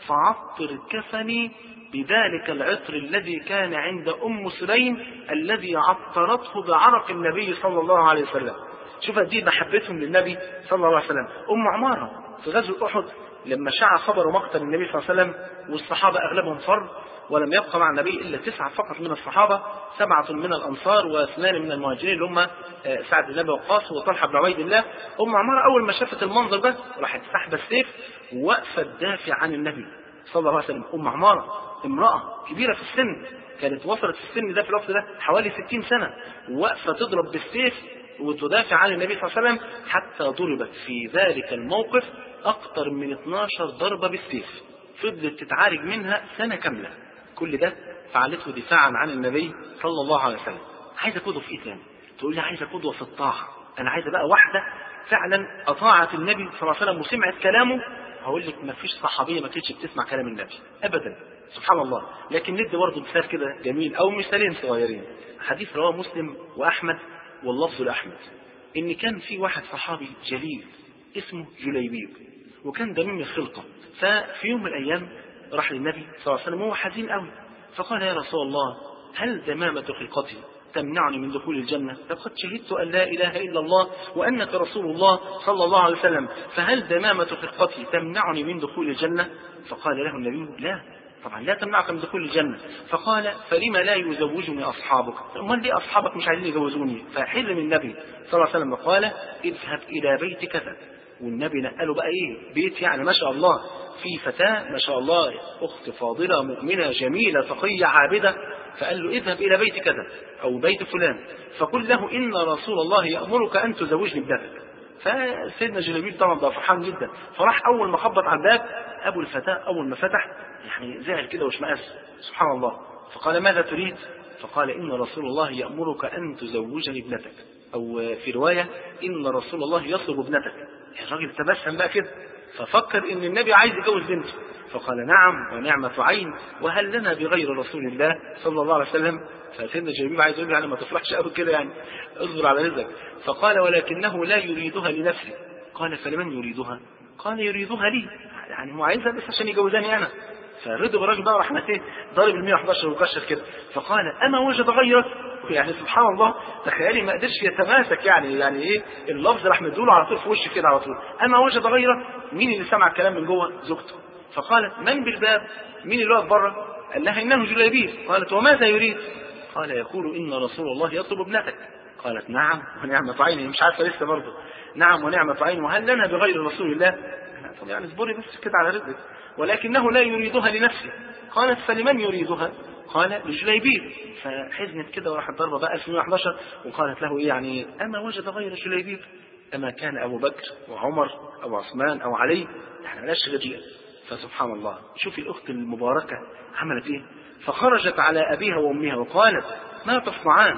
فعطر كفني بذلك العطر الذي كان عند أم سليم الذي عطرته بعرق النبي صلى الله عليه وسلم. شوف دي محبتهم للنبي صلى الله عليه وسلم. أم عمارة في غزوة أحد لما شاع خبر مقتل النبي صلى الله عليه وسلم والصحابة أغلبهم فر ولم يبقى مع النبي إلا تسعة فقط من الصحابة، سبعة من الأنصار واثنان من المهاجرين اللي هم سعد بن أبي وقاص وطلحة بن عبيد الله. أم عمارة أول ما شافت المنظر ده راحت سحب السيف ووقفت تدافع عن النبي صلى الله عليه وسلم. أم عمارة امرأة كبيرة في السن، كانت وصلت في السن ده في الوقت ده حوالي ستين سنة، ووقفة تضرب بالسيف وتدافع عن النبي صلى الله عليه وسلم حتى ضربت في ذلك الموقف أكثر من اثناشر ضربة بالسيف، فضلت تتعالج منها سنة كاملة. كل ده فعلته دفاعا عن النبي صلى الله عليه وسلم. عايزة قدوة في إيه تاني؟ تقول لي عايزة قدوة في الطاعة. أنا عايزة بقى واحدة فعلا أطاعت النبي صلى الله عليه وسلم وسمعت كلامه. هقول لك ما فيش صحابية ما كانتش بتسمع كلام النبي أبدا، سبحان الله. لكن ندي برضه مثال كده جميل أو مثالين صغيرين. حديث رواه مسلم وأحمد واللفظ لأحمد إن كان في واحد صحابي جليل اسمه جليبيب وكان دميم الخلقة. ففي يوم من الأيام راح للنبي صلى الله عليه وسلم وهو حزين قوي، فقال: يا رسول الله هل دمامة خلقتي تمنعني من دخول الجنة؟ لقد شهدت أن لا إله إلا الله وأنك رسول الله صلى الله عليه وسلم، فهل دمامة خلقتي تمنعني من دخول الجنة؟ فقال له النبي: لا طبعا لا تمنعك من دخول الجنة. فقال: فلما لا يزوجني أصحابك؟ امال ليه أصحابك مش عايزين يزوجوني؟ فحل من النبي صلى الله عليه وسلم قال: اذهب إلى بيت كذا. والنبي نقله بقى ايه بيت يعني ما شاء الله في فتاة ما شاء الله أخت فاضلة مؤمنة جميلة تقية عابدة، فقال له: اذهب إلى بيت كذا أو بيت فلان فقل له إن رسول الله يأمرك أن تزوجني ابنتك. فسيدنا جلبيب طبعا بقى فرحان جدا، فراح أول ما خبط على الباب أبو الفتاة أول ما فتح يعني زعل كده واشمئز سبحان الله، فقال: ماذا تريد؟ فقال: إن رسول الله يأمرك أن تزوجني ابنتك، أو في رواية إن رسول الله يطلب ابنتك. الراجل تبسم بقى كده ففكر إن النبي عايز يجوز بنته، فقال: نعم ونعمة عين وهل لنا بغير رسول الله صلى الله عليه وسلم. فسيدنا جلبيب عايز يقول يعني ما تفرحش قوي كده يعني اصبر على رزقك. فقال: ولكنه لا يريدها لنفسه. قال: فلمن يريدها؟ قال: يريدها لي، يعني هو عايزها بس عشان يجوزاني أنا. فرضي الراجل بقى راح ايه ضارب ال مئة وأحد عشر وكشر كده، فقال: اما وجد غيرك؟ يعني سبحان الله تخيلي ما قدرش يتماسك يعني يعني ايه اللفظ راح مدوله على طول في وشه كده على طول. اما وجد غيرك؟ مين اللي سمع الكلام من جوه؟ زوجته. فقالت: من بالباب؟ مين اللي واقف بره؟ قال لها: انه جليبيب. قالت: وماذا يريد؟ قال: يقول إن رسول الله يطلب ابنتك. قالت: نعم ونعمة عين، مش عارفه لسه برضه. نعم ونعمة عين وهل لنا بغير رسول الله؟ طب يعني اصبري بس كده على رزقك. ولكنه لا يريدها لنفسه. قالت: فلمن يريدها؟ قال: لجليبيب. فحزنت كده وراحت ضربه بقى ألف ومئة وأحد عشر وقالت له ايه يعني اما وجد غير جليبيب؟ اما كان ابو بكر وعمر او عثمان او علي؟ يعني ملاش غير. فسبحان الله شوفي الاخت المباركه عملت ايه. فخرجت على ابيها وامها وقالت: ما تصنعان؟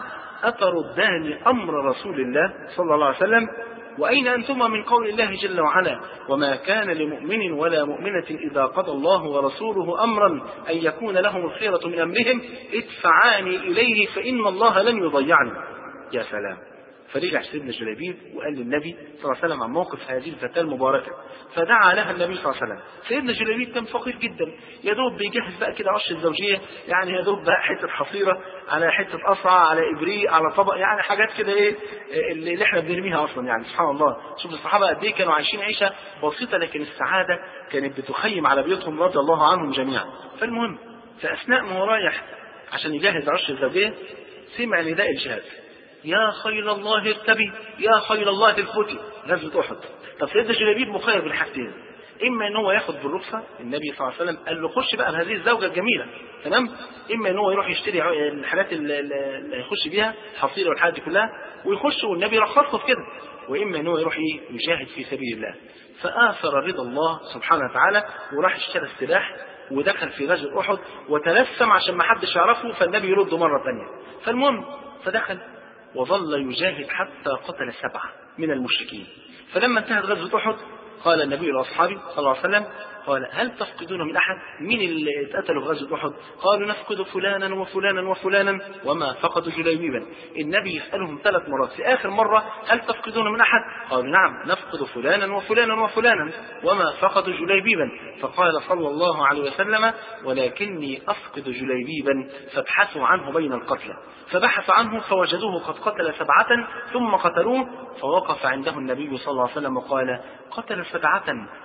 اتردان امر رسول الله صلى الله عليه وسلم؟ وأين أنتما من قول الله جل وعلا: وما كان لمؤمن ولا مؤمنة إذا قضى الله ورسوله أمرا أن يكون لهم الخيرة من أمرهم ادفعاني إليه فإن الله لن يضيعني. يا سلام، فرجع سيدنا جليبيب وقال للنبي صلى الله عليه وسلم عن موقف هذه الفتاة المباركة، فدعا لها النبي صلى الله عليه وسلم. سيدنا جليبيب كان فقير جدا، يا دوب بيجهز بقى كده عش الزوجية، يعني يا دوب بقى حتة حصيرة على حتة قصعة على إبريق على طبق، يعني حاجات كده إيه اللي احنا بنرميها أصلا. يعني سبحان الله، شوف الصحابة قد إيه كانوا عايشين عيشة بسيطة، لكن السعادة كانت بتخيم على بيوتهم رضي الله عنهم جميعا. فالمهم فأثناء ما هو رايح عشان يجهز عش الزوجية سمع نداء الجهاد: يا خيل الله ارتبي، يا خيل الله اثبتي. غزوة أحد. طب سيدنا جليبيب مخير بالحاجتين، إما إن هو ياخد بالرخصة، النبي صلى الله عليه وسلم قال له خش بقى بهذه الزوجة الجميلة، تمام؟ إما إن هو يروح يشتري الحاجات اللي يخش بيها الحصيرة والحاجات دي كلها ويخش والنبي رخص له في كده، وإما إن هو يروح يجاهد في سبيل الله. فآثر رضا الله سبحانه وتعالى وراح اشترى السلاح ودخل في غزوة أحد وتلثم عشان ما حدش يعرفه، فالنبي يرده مرة ثانية. فالمهم فدخل وظل يجاهد حتى قتل سبعة من المشركين. فلما انتهت غزوة أحد قال النبي لأصحابه صلى الله عليه وسلم قال: هل تفقدون من أحد؟ مين اللي اتقتلوا في غزوة أحد؟ قالوا: نفقد فلانا وفلانا وفلانا وما فقدوا جليبيبا. النبي يسألهم ثلاث مرات، في آخر مرة: هل تفقدون من أحد؟ قالوا: نعم نفقد فلانا وفلانا وفلانا وما فقدوا جليبيبا. فقال صلى الله عليه وسلم: ولكني أفقد جليبيبا فابحثوا عنه بين القتلى. فبحث عنه فوجدوه قد قتل سبعة ثم قتلوه. فوقف عنده النبي صلى الله عليه وسلم وقال: قتل سبعة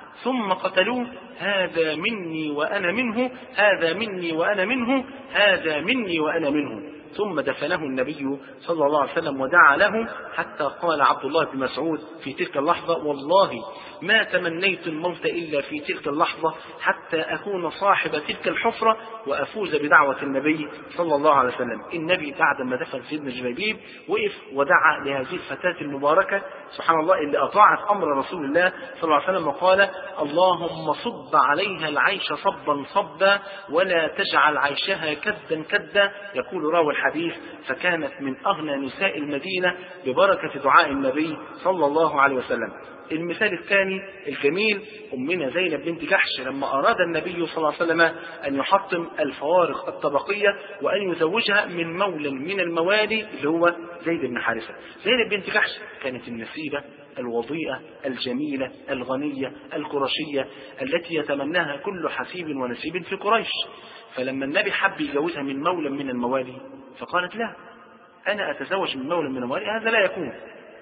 ثم قتلوه، هذا مني وأنا منه، هذا مني وأنا منه، هذا مني وأنا منه. ثم دفنه النبي صلى الله عليه وسلم ودعا له، حتى قال عبد الله بن مسعود في تلك اللحظة: والله ما تمنيت الموت إلا في تلك اللحظة حتى أكون صاحب تلك الحفرة وأفوز بدعوة النبي صلى الله عليه وسلم. النبي بعد ما دفن سيدنا جليبيب وقف ودعا لهذه الفتاة المباركة سبحان الله اللي أطاعت أمر رسول الله صلى الله عليه وسلم وقال: اللهم صب عليها العيش صبا صبا ولا تجعل عيشها كدا كدا. يقول راوي الحديث: فكانت من أغنى نساء المدينة ببركة دعاء النبي صلى الله عليه وسلم. المثال الثاني الجميل أمنا زينب بنت جحش لما أراد النبي صلى الله عليه وسلم أن يحطم الفوارق الطبقية وأن يزوجها من مولى من الموالي اللي هو زيد بن حارثة. زينب بنت جحش كانت النسيبة الوضيئة الجميلة الغنية القرشية التي يتمناها كل حسيب ونسيب في قريش. فلما النبي حب يجوزها من مولى من الموالي فقالت: لا، أنا أتزوج من مولى من الموالي، هذا لا يكون.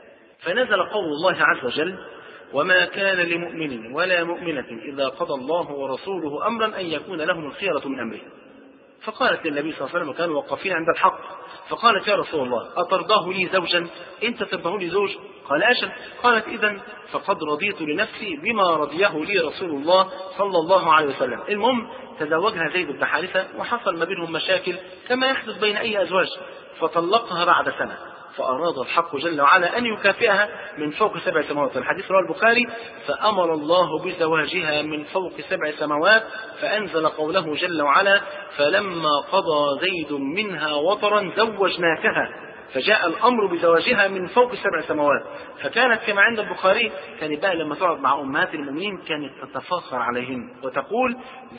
فنزل قول الله عز وجل: وما كان لمؤمن ولا مؤمنة إذا قضى الله ورسوله أمرا أن يكون لهم الخيرة من أمره. فقالت للنبي صلى الله عليه وسلم وكانوا وقفين عند الحق، فقالت: يا رسول الله أترضاه لي زوجا؟ أنت ترضاه لي زوج؟ قال: أجل. قالت: إذن فقد رضيت لنفسي بما رضيه لي رسول الله صلى الله عليه وسلم. المهم تزوجها زيد بن حارثة وحصل ما بينهم مشاكل كما يحدث بين أي أزواج، فطلقها بعد سنة. فأراد الحق جل وعلا أن يكافئها من فوق سبع سماوات. الحديث رواه البخاري: فأمر الله بزواجها من فوق سبع سماوات، فأنزل قوله جل وعلا: فلما قضى زيد منها وطرا زوجناكها. فجاء الأمر بزواجها من فوق سبع سماوات. فكانت كما عند البخاري كانت بقى لما تقعد مع أمهات المؤمنين كانت تتفاخر عليهن وتقول: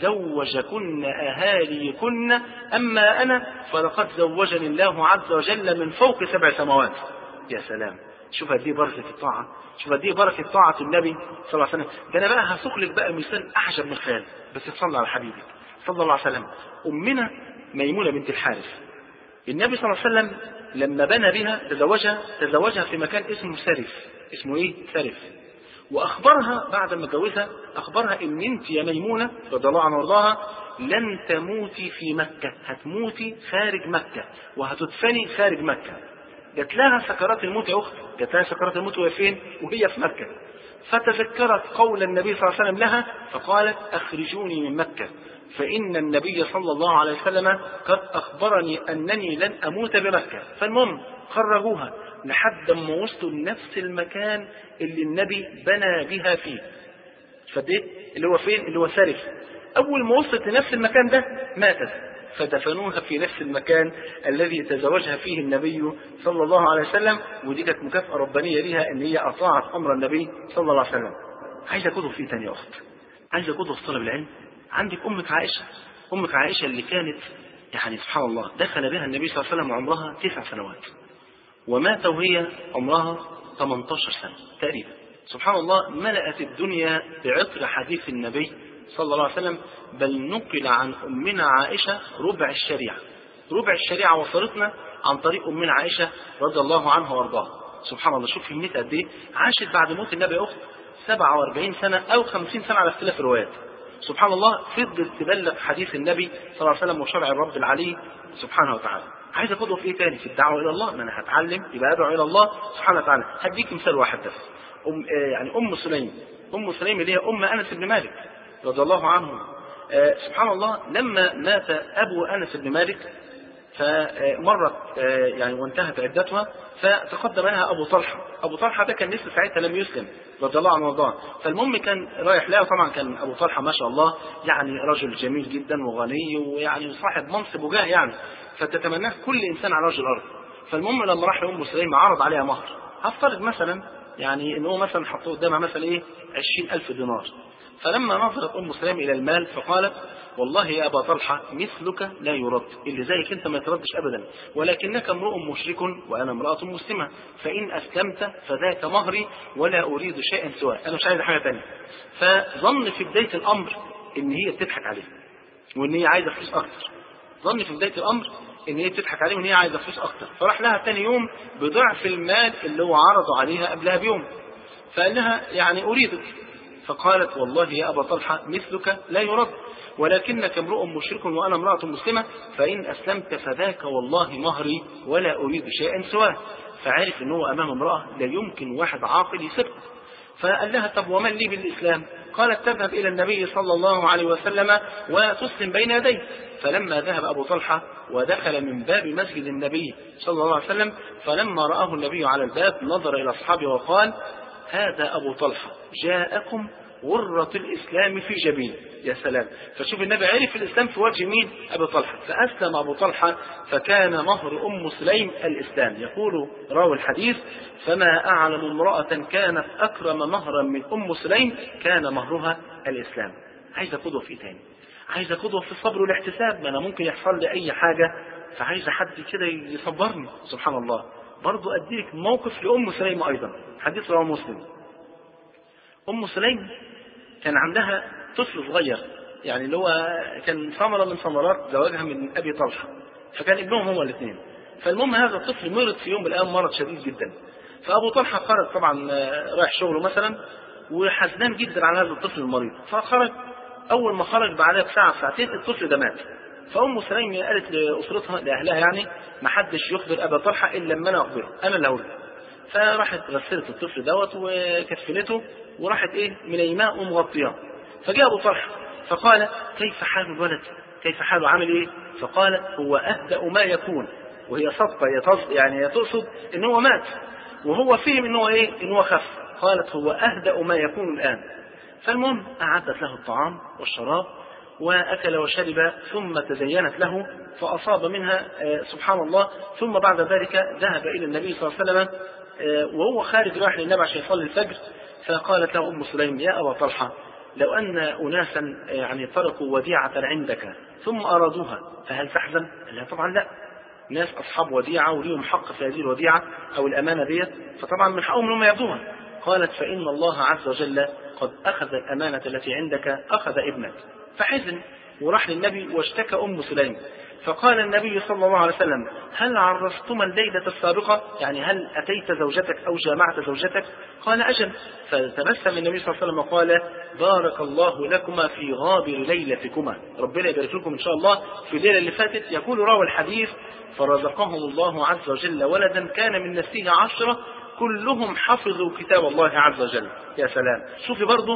زوجكن أهاليكن، أما أنا فلقد زوجني الله عز وجل من فوق سبع سماوات. يا سلام، شوف هذه بركة الطاعة، شوف هذه بركة طاعة النبي صلى الله عليه وسلم. ده أنا بقى هسوق لك بقى مثال أعجب من الخيال، بس تصلى على حبيبك صلى الله عليه وسلم. أمنا ميمونة بنت الحارث، النبي صلى الله عليه وسلم لما بنى بها تزوجها تزوجها في مكان اسمه سرف. اسمه ايه؟ سرف. واخبرها بعد ما جوزها اخبرها ان انت يا ميمونة رضي الله عنها وارضاها لن تموتي في مكة، هتموتي خارج مكة وهتدفني خارج مكة. جات لها سكرات الموت يا اخت، جات لها سكرات الموت وهي فين؟ وهي في مكة. فتذكرت قول النبي صلى الله عليه وسلم لها فقالت: اخرجوني من مكة فإن النبي صلى الله عليه وسلم قد أخبرني أنني لن أموت بمكة. فالمهم خرجوها لحد ما وصلوا لنفس المكان اللي النبي بنى بها فيه. فده اللي هو فين؟ اللي هو سرف. أول ما وصلت لنفس المكان ده ماتت، فدفنوها في نفس المكان الذي تزوجها فيه النبي صلى الله عليه وسلم. ودي كانت مكافأة ربانية لها ان هي اطاعت امر النبي صلى الله عليه وسلم. عايز اقوله في تاني يا اخت، عايز اقوله في طلب العلم. عندك امك عائشة، امك عائشة اللي كانت يعني سبحان الله دخل بها النبي صلى الله عليه وسلم وعمرها تسع سنوات، ومات وهي عمرها ثمانية عشر سنة تقريبا. سبحان الله، ملأت الدنيا بعطر حديث النبي صلى الله عليه وسلم، بل نقل عن أمنا عائشة ربع الشريعة. ربع الشريعة وصلتنا عن طريق أمنا عائشة رضي الله عنها وارضاها. سبحان الله، شوف كمية قد ايه. عاشت بعد موت النبي يا أخت سبعة وأربعين سنة أو خمسين سنة على اختلاف الروايات. سبحان الله، فضلت تبلغ حديث النبي صلى الله عليه وسلم وشرع الرب العلي سبحانه وتعالى. عايز قدوة في ايه تاني؟ في الدعوة إلى الله. ما أنا هتعلم يبقى أدعو إلى الله سبحانه وتعالى. هديك مثال واحد بس. أم يعني أم سليم، أم سليم اللي هي أم أنس بن مالك رضي الله عنه. آه سبحان الله، لما مات أبو أنس بن مالك فمرت آه يعني وانتهت عدتها، فتقدم لها أبو طلحة. أبو طلحة ده كان لسه ساعتها لم يسلم رضي الله عنه وارضاه. فالمهم كان رايح لها، طبعا كان أبو طلحة ما شاء الله يعني رجل جميل جدا وغني ويعني صاحب منصب وجاه يعني، فتتمناه كل إنسان على وجه الأرض. فالمهم لما راح لأم سليم عرض عليها مهر، هفترض مثلا يعني إن هو مثلا حطوه قدامها مثلا إيه عشرين ألف دينار. فلما نظرت أم سليم إلى المال فقالت والله يا أبا طلحة مثلك لا يرد، اللي زيك أنت ما يتردش أبدا، ولكنك امرؤ مشرك وأنا امرأة مسلمة، فإن أسلمت فذاك مهري ولا أريد شيئا سواه، أنا مش عايز حاجة تانية. فظن في بداية الأمر إن هي بتضحك عليه وإن هي عايزة فلوس أكتر. ظن في بداية الأمر إن هي بتضحك عليه وإن هي عايزة فلوس أكتر. فراح لها ثاني يوم بضعف المال اللي هو عرضه عليها قبلها بيوم، فقال لها يعني أريدك. فقالت والله يا أبا طلحة مثلك لا يرد، ولكنك امرؤ مشرك وأنا امرأة مسلمة، فإن أسلمت فذاك والله مهري ولا أريد شيئا سواه. فعرف أنه أمام امرأة لا يمكن واحد عاقل يسبق. فقال لها طب ومن لي بالإسلام؟ قالت تذهب إلى النبي صلى الله عليه وسلم وتسلم بين يديه. فلما ذهب أبو طلحة ودخل من باب مسجد النبي صلى الله عليه وسلم، فلما رآه النبي على الباب نظر إلى أصحابه وقال هذا أبو طلحة جاءكم غرة الإسلام في جبين. يا سلام، فشوف النبي عرف الإسلام في وجه مين؟ أبو طلحة. فأسلم أبو طلحة فكان مهر أم سليم الإسلام. يقول راوي الحديث فما أعلم امرأة كانت أكرم مهرا من أم سليم كان مهرها الإسلام. عايز قدوة في تاني، عايز قدوة في الصبر والاحتساب. ما أنا ممكن يحصل لي أي حاجة، فعايز حد كده يصبرني. سبحان الله، برضو أديك موقف لأم سليم أيضا، حديث رواه مسلم. أم سليم كان عندها طفل صغير، يعني اللي هو كان ثمرة من ثمرات زواجها من أبي طلحة، فكان ابنهم هما الاثنين. فالمهم هذا الطفل مرض في يوم من الأيام مرض شديد جدا. فأبو طلحة خرج طبعا رايح شغله مثلا وحزنان جدا على هذا الطفل المريض، فخرج. أول ما خرج بعدها بساعة ساعتين الطفل ده مات. فأم سليم قالت لأسرتها لأهلها يعني ما حدش يخبر أبا طلحة إلا لما أنا أخبره، أنا اللي هقول. فراحت غسلت الطفل دوت وكفنته وراحت ايه منيماه ومغطياه. فجاء ابو طلحه فقال كيف حال الولد؟ كيف حاله؟ عامل ايه؟ فقالت هو اهدأ ما يكون، وهي صدقه يعني تقصد ان هو مات وهو فهم ان هو ايه؟ ان هو خف. قالت هو اهدأ ما يكون الان. فالمهم اعدت له الطعام والشراب واكل وشرب، ثم تزينت له فاصاب منها سبحان الله. ثم بعد ذلك ذهب الى النبي صلى الله عليه وسلم وهو خارج رايح للنبي عشان يصلي الفجر. فقالت له أم سليم يا أبا طلحة لو أن أناسا يعني تركوا وديعة عندك ثم أرادوها فهل تحزن؟ قال لها طبعا لا، ناس أصحاب وديعة وليهم حق في هذه الوديعة أو الأمانة ديت، فطبعا من حقهم أنهم يأخذوها. قالت فإن الله عز وجل قد أخذ الأمانة التي عندك، أخذ ابنك. فحزن وراح للنبي واشتكى أم سليم. فقال النبي صلى الله عليه وسلم هل عرستما الليلة السابقة؟ يعني هل أتيت زوجتك أو جامعت زوجتك؟ قال أجل. فتبسم النبي صلى الله عليه وسلم وقال بارك الله لكما في غابر ليلتكما، ربنا يبارك لكم إن شاء الله في الليلة اللي فاتت. يقول راوي الحديث فرزقهم الله عز وجل ولدا كان من نسله عشرة كلهم حفظوا كتاب الله عز وجل. يا سلام، شوفي برضه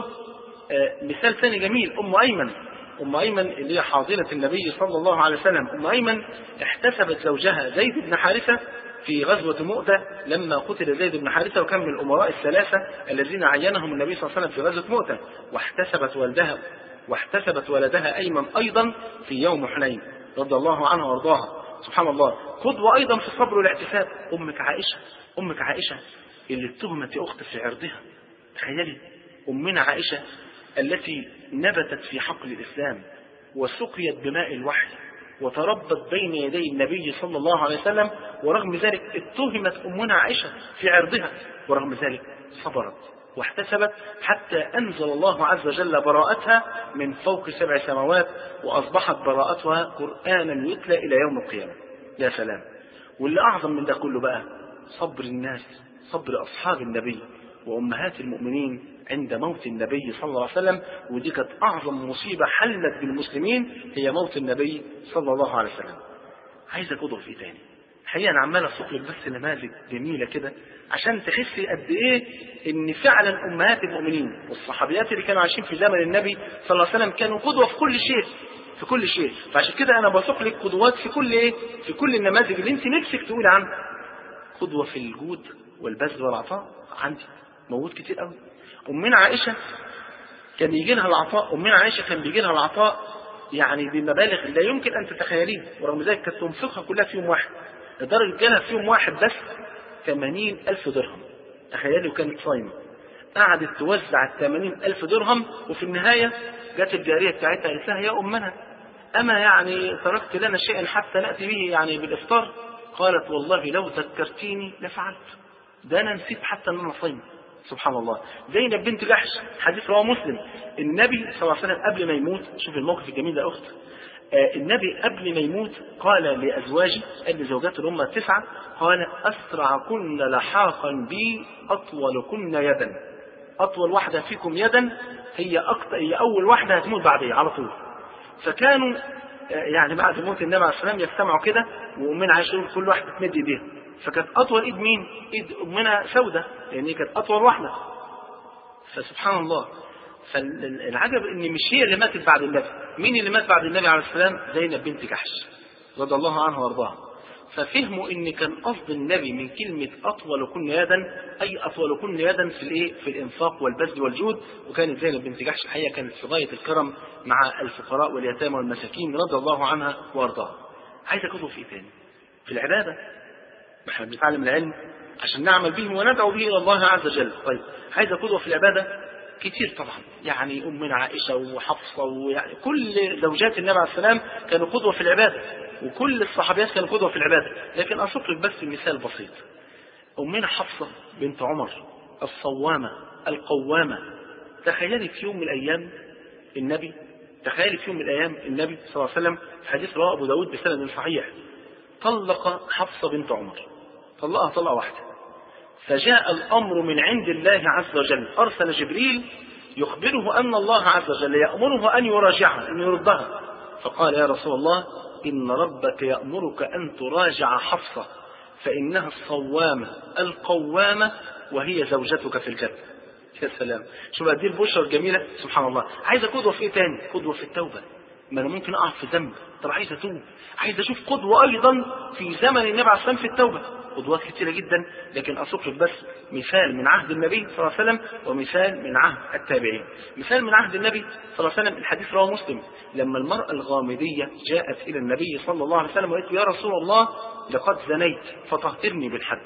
آه مثال ثاني جميل. أم أيمن، أم أيمن اللي هي حاضنة النبي صلى الله عليه وسلم. أم أيمن احتسبت زوجها زيد بن حارثة في غزوة مؤتة لما قتل زيد بن حارثة، وكان من الأمراء الثلاثة الذين عينهم النبي صلى الله عليه وسلم في غزوة مؤتة. واحتسبت ولدها واحتسبت ولدها أيمن أيضا في يوم حنين رضي الله عنها وارضاها. سبحان الله، قدوة أيضا في الصبر والاحتساب. أمك عائشة، أمك عائشة اللي اتهمت يا أخت في عرضها. تخيلي أمنا عائشة التي نبتت في حقل الإسلام وسقيت بماء الوحي وتربت بين يدي النبي صلى الله عليه وسلم، ورغم ذلك اتهمت أمنا عائشة في عرضها، ورغم ذلك صبرت واحتسبت حتى أنزل الله عز وجل براءتها من فوق سبع سماوات، وأصبحت براءتها قرآنا يتلى إلى يوم القيامة. يا سلام. واللي أعظم من ده كله بقى صبر الناس، صبر أصحاب النبي وأمهات المؤمنين عند موت النبي صلى الله عليه وسلم. ودي كانت أعظم مصيبة حلت بالمسلمين، هي موت النبي صلى الله عليه وسلم. عايزك أضرب في تاني الحقيقة، أنا عمال أسوق لك بس نماذج جميلة كده عشان تحسي قد إيه إن فعلا أمهات المؤمنين والصحابيات اللي كانوا عايشين في زمن النبي صلى الله عليه وسلم كانوا قدوة في كل شيء، في كل شيء. فعشان كده أنا بسوق لك قدوات في كل إيه، في كل النماذج اللي أنت نفسك تقول عنها. قدوة في الجود والبذل والعطاء عندي موجود كتير قوي. أمنا عائشة كان يجي لها العطاء، أمنا عائشة كان بيجي لها العطاء يعني بمبالغ لا يمكن أن تتخيليها، ورغم ذلك كانت تنفقها كلها في يوم واحد، لدرجة جالها في يوم واحد بس ثمانين ألف درهم. تخيلوا كانت صايمة قعدت توزع الثمانين ألف درهم، وفي النهاية جت الجارية بتاعتها قالت لها: يا أمنا أما يعني تركت لنا شيئا حتى نأتي به يعني بالإفطار؟ قالت: والله لو ذكرتيني لفعلت، ده أنا نسيت حتى أن أنا صايمة. سبحان الله. زينب بنت جحش، حديث رواه مسلم، النبي صلى الله عليه وسلم قبل ما يموت، شوف الموقف الجميل ده أخت، آه النبي قبل ما يموت قال لأزواجه، قال لزوجات الأمة التسعة، قال: أسرع كن لحاقا بي أطول كن يدا. أطول واحدة فيكم يدا هي أكتر، هي أول واحدة هتموت بعدي على طول. فكانوا آه يعني بعد موت النبي عليه الصلاة والسلام يجتمعوا كده، وأمنا عائشة كل واحدة تمد إيديها. فكانت أطول إيد مين؟ إيد أمنا سودة، لأن كانت أطول واحدة. فسبحان الله. فالعجب إن مش هي اللي ماتت بعد النبي، مين اللي مات بعد النبي عليه السلام؟ زينب بنت جحش رضي الله عنها وارضاها. ففهموا إن كان قصد النبي من كلمة أطول كن يدا أي أطول كن يدا في الإيه؟ في الإنفاق والبذل والجود. وكانت زينب بنت جحش الحقيقة كانت في غاية الكرم مع الفقراء واليتامى والمساكين رضي الله عنها وارضاها. عايز أكتب في إيه تاني؟ في العبادة. احنا بنتعلم العلم عشان نعمل به وندعو به الى الله عز وجل. طيب عايز قدوة في العبادة كتير طبعا، يعني أمنا عائشة وحفصة ويعني كل زوجات النبي عليه السلام كانوا قدوة في العبادة، وكل الصحابيات كانوا قدوة في العبادة. لكن أسوق لك بس مثال بسيط. أمنا حفصة بنت عمر الصوامة القوامة، تخيلي في يوم من الأيام النبي تخيلي في يوم من الأيام النبي صلى الله عليه وسلم، حديث رواه أبو داود بسند صحيح، طلق حفصة بنت عمر، طلقها طلقة واحدة. فجاء الأمر من عند الله عز وجل، أرسل جبريل يخبره أن الله عز وجل يأمره أن يراجعها، أن يردها. فقال: يا رسول الله، إن ربك يأمرك أن تراجع حفصة، فإنها الصوامة القوامة وهي زوجتك في الجنة. يا سلام، شوف هذه البشرى الجميلة. سبحان الله. عايز قدوة في إيه تاني؟ قدوة في التوبة. ما أنا ممكن أقع في ذنب، طب عايز أتوب، عايز أشوف قدوة أيضا في زمن النبي عليه الصلاة والسلام في التوبة. قدوات كثيرة جدا، لكن أسوق لك بس مثال من عهد النبي صلى الله عليه وسلم ومثال من عهد التابعين. مثال من عهد النبي صلى الله عليه وسلم، الحديث رواه مسلم، لما المرأة الغامدية جاءت إلى النبي صلى الله عليه وسلم وقالت: يا رسول الله، لقد زنيت فطهرني بالحد.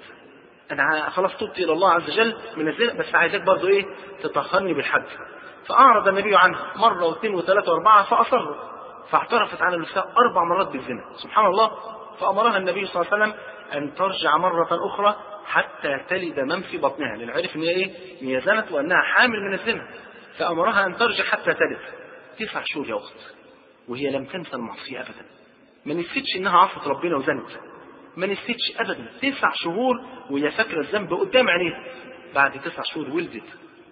أنا خلاص تبت إلى الله عز وجل من الزنا، بس عايزك برضو إيه؟ تطهرني بالحد. فأعرض النبي عنها مرة واثنين وثلاثة وأربعة، فأصرت، فاعترفت على نفسها أربع مرات بالزنا. سبحان الله. فأمرها النبي صلى الله عليه وسلم أن ترجع مرة أخرى حتى تلد من في بطنها، لأن عرف إن هي إيه؟ إن هي زنت وأنها حامل من الزنا. فأمرها أن ترجع حتى تلد. تسع شهور يا أخت، وهي لم تنسى المعصية أبدا، ما نسيتش إنها عصت ربنا وزنت، ما نسيتش أبدا. تسع شهور وهي فاكرة الذنب قدام عينيها. بعد تسع شهور ولدت،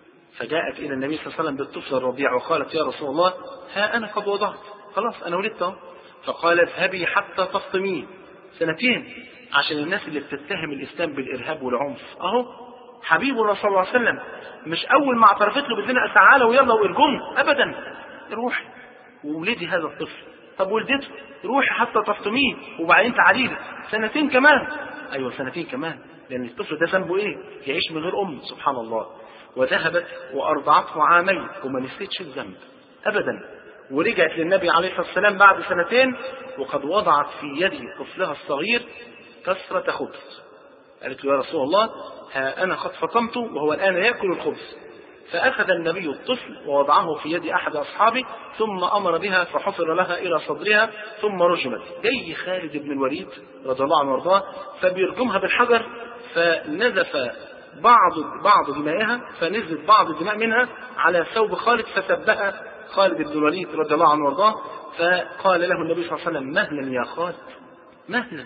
فجاءت إلى النبي صلى الله عليه وسلم بالطفل الرضيع وقالت: يا رسول الله، ها أنا قد وضعت، خلاص أنا ولدت. فقال: اذهبي حتى تفطميه. سنتين عشان الناس اللي بتتهم الإسلام بالإرهاب والعنف، أهو حبيبنا صلى الله عليه وسلم مش أول ما اعترفت له بالزنا تعالى ويلا وارجمه أبدا، روحي وولدي هذا الطفل. طب ولدته، روحي حتى تفطميه وبعدين تعالي لي. سنتين كمان، أيوة سنتين كمان، لأن الطفل ده ذنبه إيه؟ يعيش من غير أم. سبحان الله. وذهبت وأرضعته عامين وما نسيتش الذنب أبدا. ورجعت للنبي عليه الصلاة والسلام بعد سنتين وقد وضعت في يد طفلها الصغير كسرة خبز. قالت له: يا رسول الله، ها أنا قد فطمت وهو الآن يأكل الخبز. فأخذ النبي الطفل ووضعه في يد أحد أصحابه ثم أمر بها فحفر لها إلى صدرها ثم رجمت. جاي خالد بن الوليد رضي الله عنه وارضاه فبيرجمها بالحجر، فنزف بعض بعض دمائها، فنزلت بعض الدماء منها على ثوب خالد فسبها خالد بن الوليد رضي الله عنه وارضاه. فقال له النبي صلى الله عليه وسلم: مهلا يا خالد مهلا،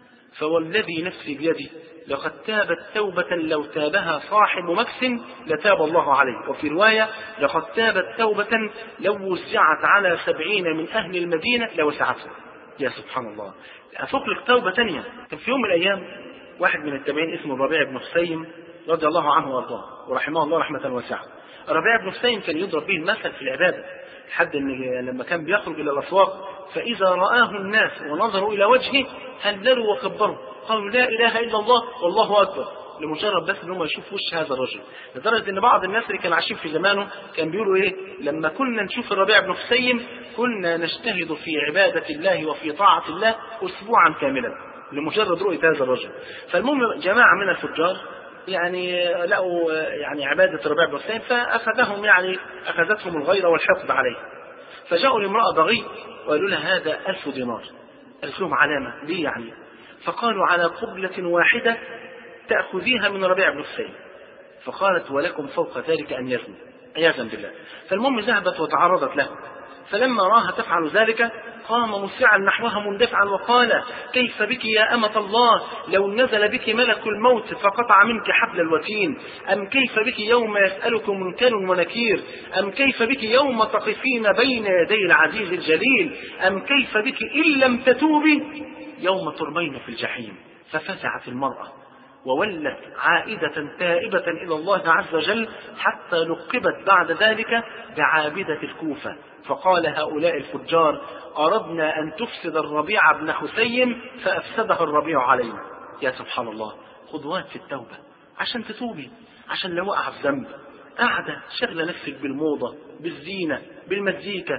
فوالذي نفسي بيدي لقد تابت توبة لو تابها صاحب مكس لتاب الله عليه. وفي رواية: لقد تابت توبة لو وسعت على سبعين من أهل المدينة لوسعتهم. يا سبحان الله، أفوق لك توبة تانية. كان في يوم من الأيام واحد من التابعين اسمه الربيع بن حسين رضي الله عنه وارضاه ورحمه الله رحمة واسعة. الربيع بن حسين كان يضرب به المثل في العبادة، حد ان لما كان بيخرج الى الاسواق فاذا رآه الناس ونظروا الى وجهه هللوا وكبروا، قالوا: لا اله الا الله والله اكبر، لمجرد بس ان هم يشوفوا وش هذا الرجل. لدرجه ان بعض الناس اللي كانوا عايشين في زمانه كان بيقولوا ايه: لما كنا نشوف الربيع بن حسين كنا نجتهد في عبادة الله وفي طاعة الله اسبوعا كاملا لمجرد رؤية هذا الرجل. فالمهم جماعة من الفجار يعني لقوا يعني عبادة الربيع بن حسين فأخذهم يعني أخذتهم الغيرة والحقد عليه، فجاءوا لامرأة بغي وقالوا لها: هذا ألف دينار. قالت لهم: علامة ليه يعني؟ فقالوا: على قبلة واحدة تأخذيها من ربيع بن حسين. فقالت: ولكم فوق ذلك أن يزني، عياذا بالله. فالمهم ذهبت وتعرضت له، فلما راها تفعل ذلك قام مسرعا نحوها مندفعا وقال: كيف بك يا أمة الله لو نزل بك ملك الموت فقطع منك حبل الوتين؟ أم كيف بك يوم يسألك منكر ونكير؟ أم كيف بك يوم تقفين بين يدي العزيز الجليل؟ أم كيف بك إن لم تتوبي يوم ترمين في الجحيم؟ ففزعت المرأة وولت عائدة تائبة إلى الله عز وجل حتى لقبت بعد ذلك بعابدة الكوفة. فقال هؤلاء الفجار: أردنا أن تفسد الربيع بن حسين فأفسده الربيع علينا. يا سبحان الله، خطوات في التوبة عشان تتوبي، عشان لو وقع في ذنب قاعدة شغلة نفسك بالموضة بالزينة بالمزيكا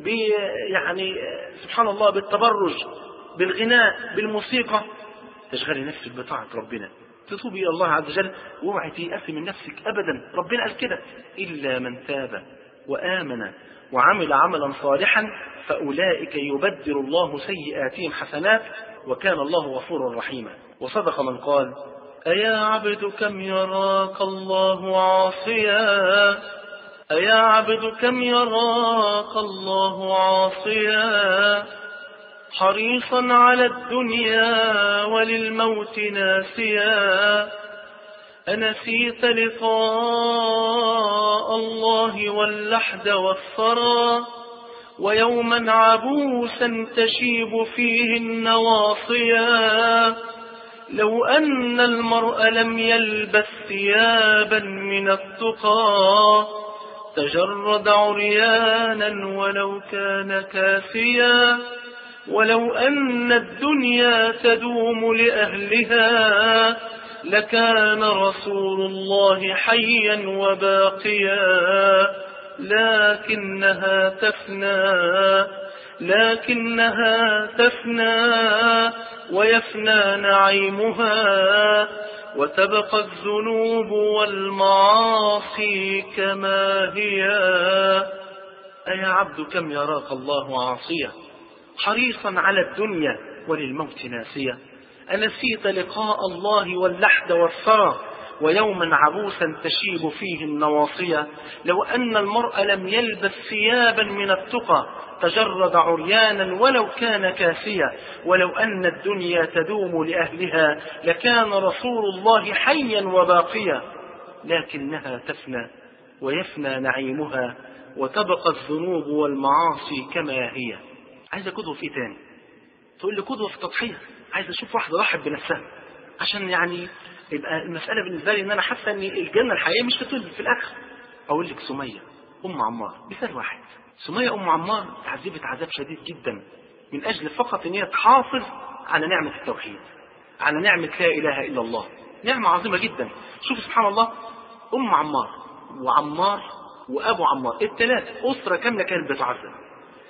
يعني سبحان الله بالتبرج بالغناء بالموسيقى، تشغلي نفسك بطاعة ربنا، تتوبي إلى الله عز وجل واوعي تيأسي من نفسك أبدا. ربنا قال كده: إلا من تاب وآمن وعمل عملا صالحا فأولئك يبدل الله سيئاتهم حسنات وكان الله غفورا رحيما. وصدق من قال: أيا عبد كم يراك الله عاصيا، أيا عبد كم يراك الله عاصيا، حريصا على الدنيا وللموت ناسيا، أنسيت لقاء الله واللحد والثرى، ويوما عبوسا تشيب فيه النواصيا، لو أن المرء لم يلبس ثيابا من التقى تجرد عريانا ولو كان كاسيا، ولو أن الدنيا تدوم لأهلها لكان رسول الله حيا وباقيا، لكنها تفنى لكنها تفنى ويفنى نعيمها، وتبقى الذنوب والمعاصي كما هي. أيا عبد كم يراك الله عاصيا، حريصا على الدنيا وللموت ناسيا، أنسيت لقاء الله واللحد والثرى، ويوما عبوسا تشيب فيه النواصية، لو أن المرء لم يلبس ثيابا من التقى تجرد عريانا ولو كان كاسيا، ولو أن الدنيا تدوم لأهلها لكان رسول الله حيا وباقيا، لكنها تفنى ويفنى نعيمها، وتبقى الذنوب والمعاصي كما هي. عايز قدوة في تاني؟ تقول لي قدوة في التضحية، عايز اشوف واحدة ضحت بنفسها عشان يعني يبقى المسألة بالنسبة لي ان انا حاسة ان الجنة الحقيقية مش هتولد في الاخر. اقول لك سمية ام عمار مثال واحد. سمية ام عمار تعذبت عذاب شديد جدا من اجل فقط ان هي تحافظ على نعمة التوحيد، على نعمة لا اله الا الله، نعمة عظيمة جدا. شوف سبحان الله، ام عمار وعمار وابو عمار الثلاث اسرة كاملة كانت بتعذب.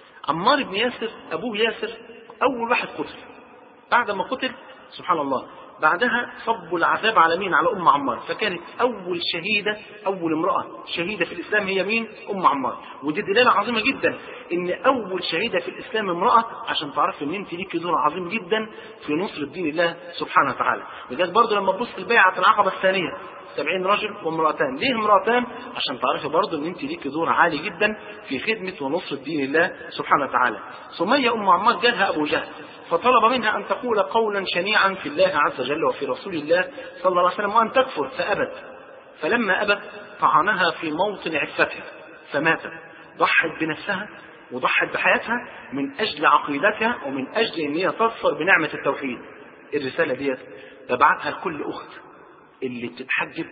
عمار بن ياسر ابوه ياسر اول واحد قتل، بعد ما قتل سبحان الله بعدها صبوا العذاب على مين؟ على أم عمار. فكانت أول شهيدة، أول امرأة شهيدة في الإسلام هي مين؟ أم عمار. ودي دلالة عظيمة جدا إن أول شهيدة في الإسلام امرأة، عشان تعرف إن أنت ليك دور عظيم جدا في نصر دين الله سبحانه وتعالى. لذلك برضه لما تبص البيعة العقبة الثانية سبعين رجل وامرأتان. ليه امرأتان؟ عشان تعرفي برضه ان انت ليك دور عالي جدا في خدمة ونصرة دين الله سبحانه وتعالى. سمية ام عمار جالها ابو جهل فطلب منها ان تقول قولا شنيعا في الله عز وجل وفي رسول الله صلى الله عليه وسلم وان تكفر، فابت. فلما ابت طعنها في موطن عفتها فماتت. ضحت بنفسها وضحت بحياتها من اجل عقيدتها ومن اجل ان هي تظفر بنعمة التوحيد. الرسالة ديت تبعتها لكل اخت اللي بتتحجب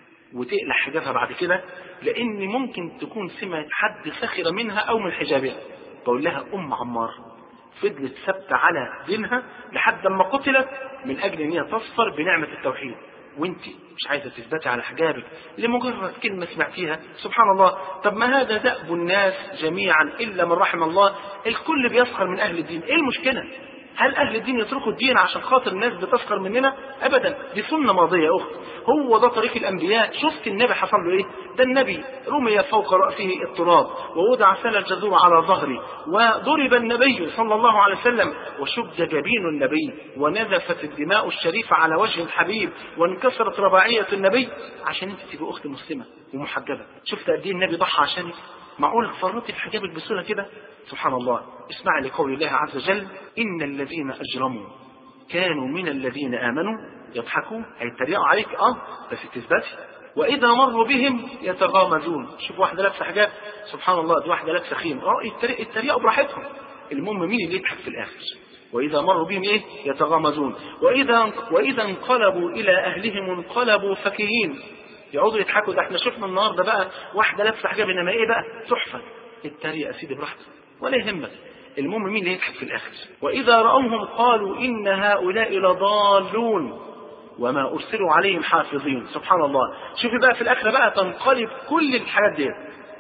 وتقلع حجابها بعد كده، لان ممكن تكون سمعت حد سخر منها او من حجابها. بقول لها ام عمار فضلت ثابته على دينها لحد ما قتلت من اجل ان هي تظفر بنعمه التوحيد. وانت مش عايزه تثبتي على حجابك لمجرد كلمه سمعتيها؟ سبحان الله. طب ما هذا دأب الناس جميعا الا من رحم الله. الكل بيسخر من اهل الدين. ايه المشكله؟ هل اهل الدين يتركوا الدين عشان خاطر الناس بتسخر مننا؟ ابدا، دي سنه ماضيه يا اخت. هو ده طريق الانبياء. شفت النبي حصل له ايه؟ ده النبي رمي فوق راسه التراب ووضع سل الجزور على ظهره وضرب النبي صلى الله عليه وسلم وشج جبين النبي ونزفت الدماء الشريفه على وجه الحبيب وانكسرت رباعيه النبي عشان انت تبقى اخت مسلمه ومحجبه. شفت قد ايه النبي ضحى عشانك؟ معقول فرطي في حجابك بسهوله كده؟ سبحان الله. اسمع لقول الله عز وجل: إن الذين أجرموا كانوا من الذين آمنوا يضحكون. هيتريقوا عليك اه بس تثبتي. وإذا مروا بهم يتغامزون. شوف واحدة لابسة حجاب، سبحان الله، دي واحدة لابسة خيم، اه يتريقوا براحتهم. المهم مين اللي يضحك في الآخر؟ وإذا مروا بهم إيه؟ يتغامزون. وإذا وإذا انقلبوا إلى أهلهم انقلبوا فكهين. يقعدوا يضحكوا. ده احنا شفنا النهارده بقى واحدة لابسة حجاب، انما ايه بقى؟ تحفة. التريقة سيدي براحتك ولا يهمك. المهم مين اللي يضحك في الآخر؟ وإذا رأوهم قالوا إن هؤلاء لضالون وما أرسلوا عليهم حافظين. سبحان الله. شوفي بقى في الآخرة بقى تنقلب كل الحاجات دي.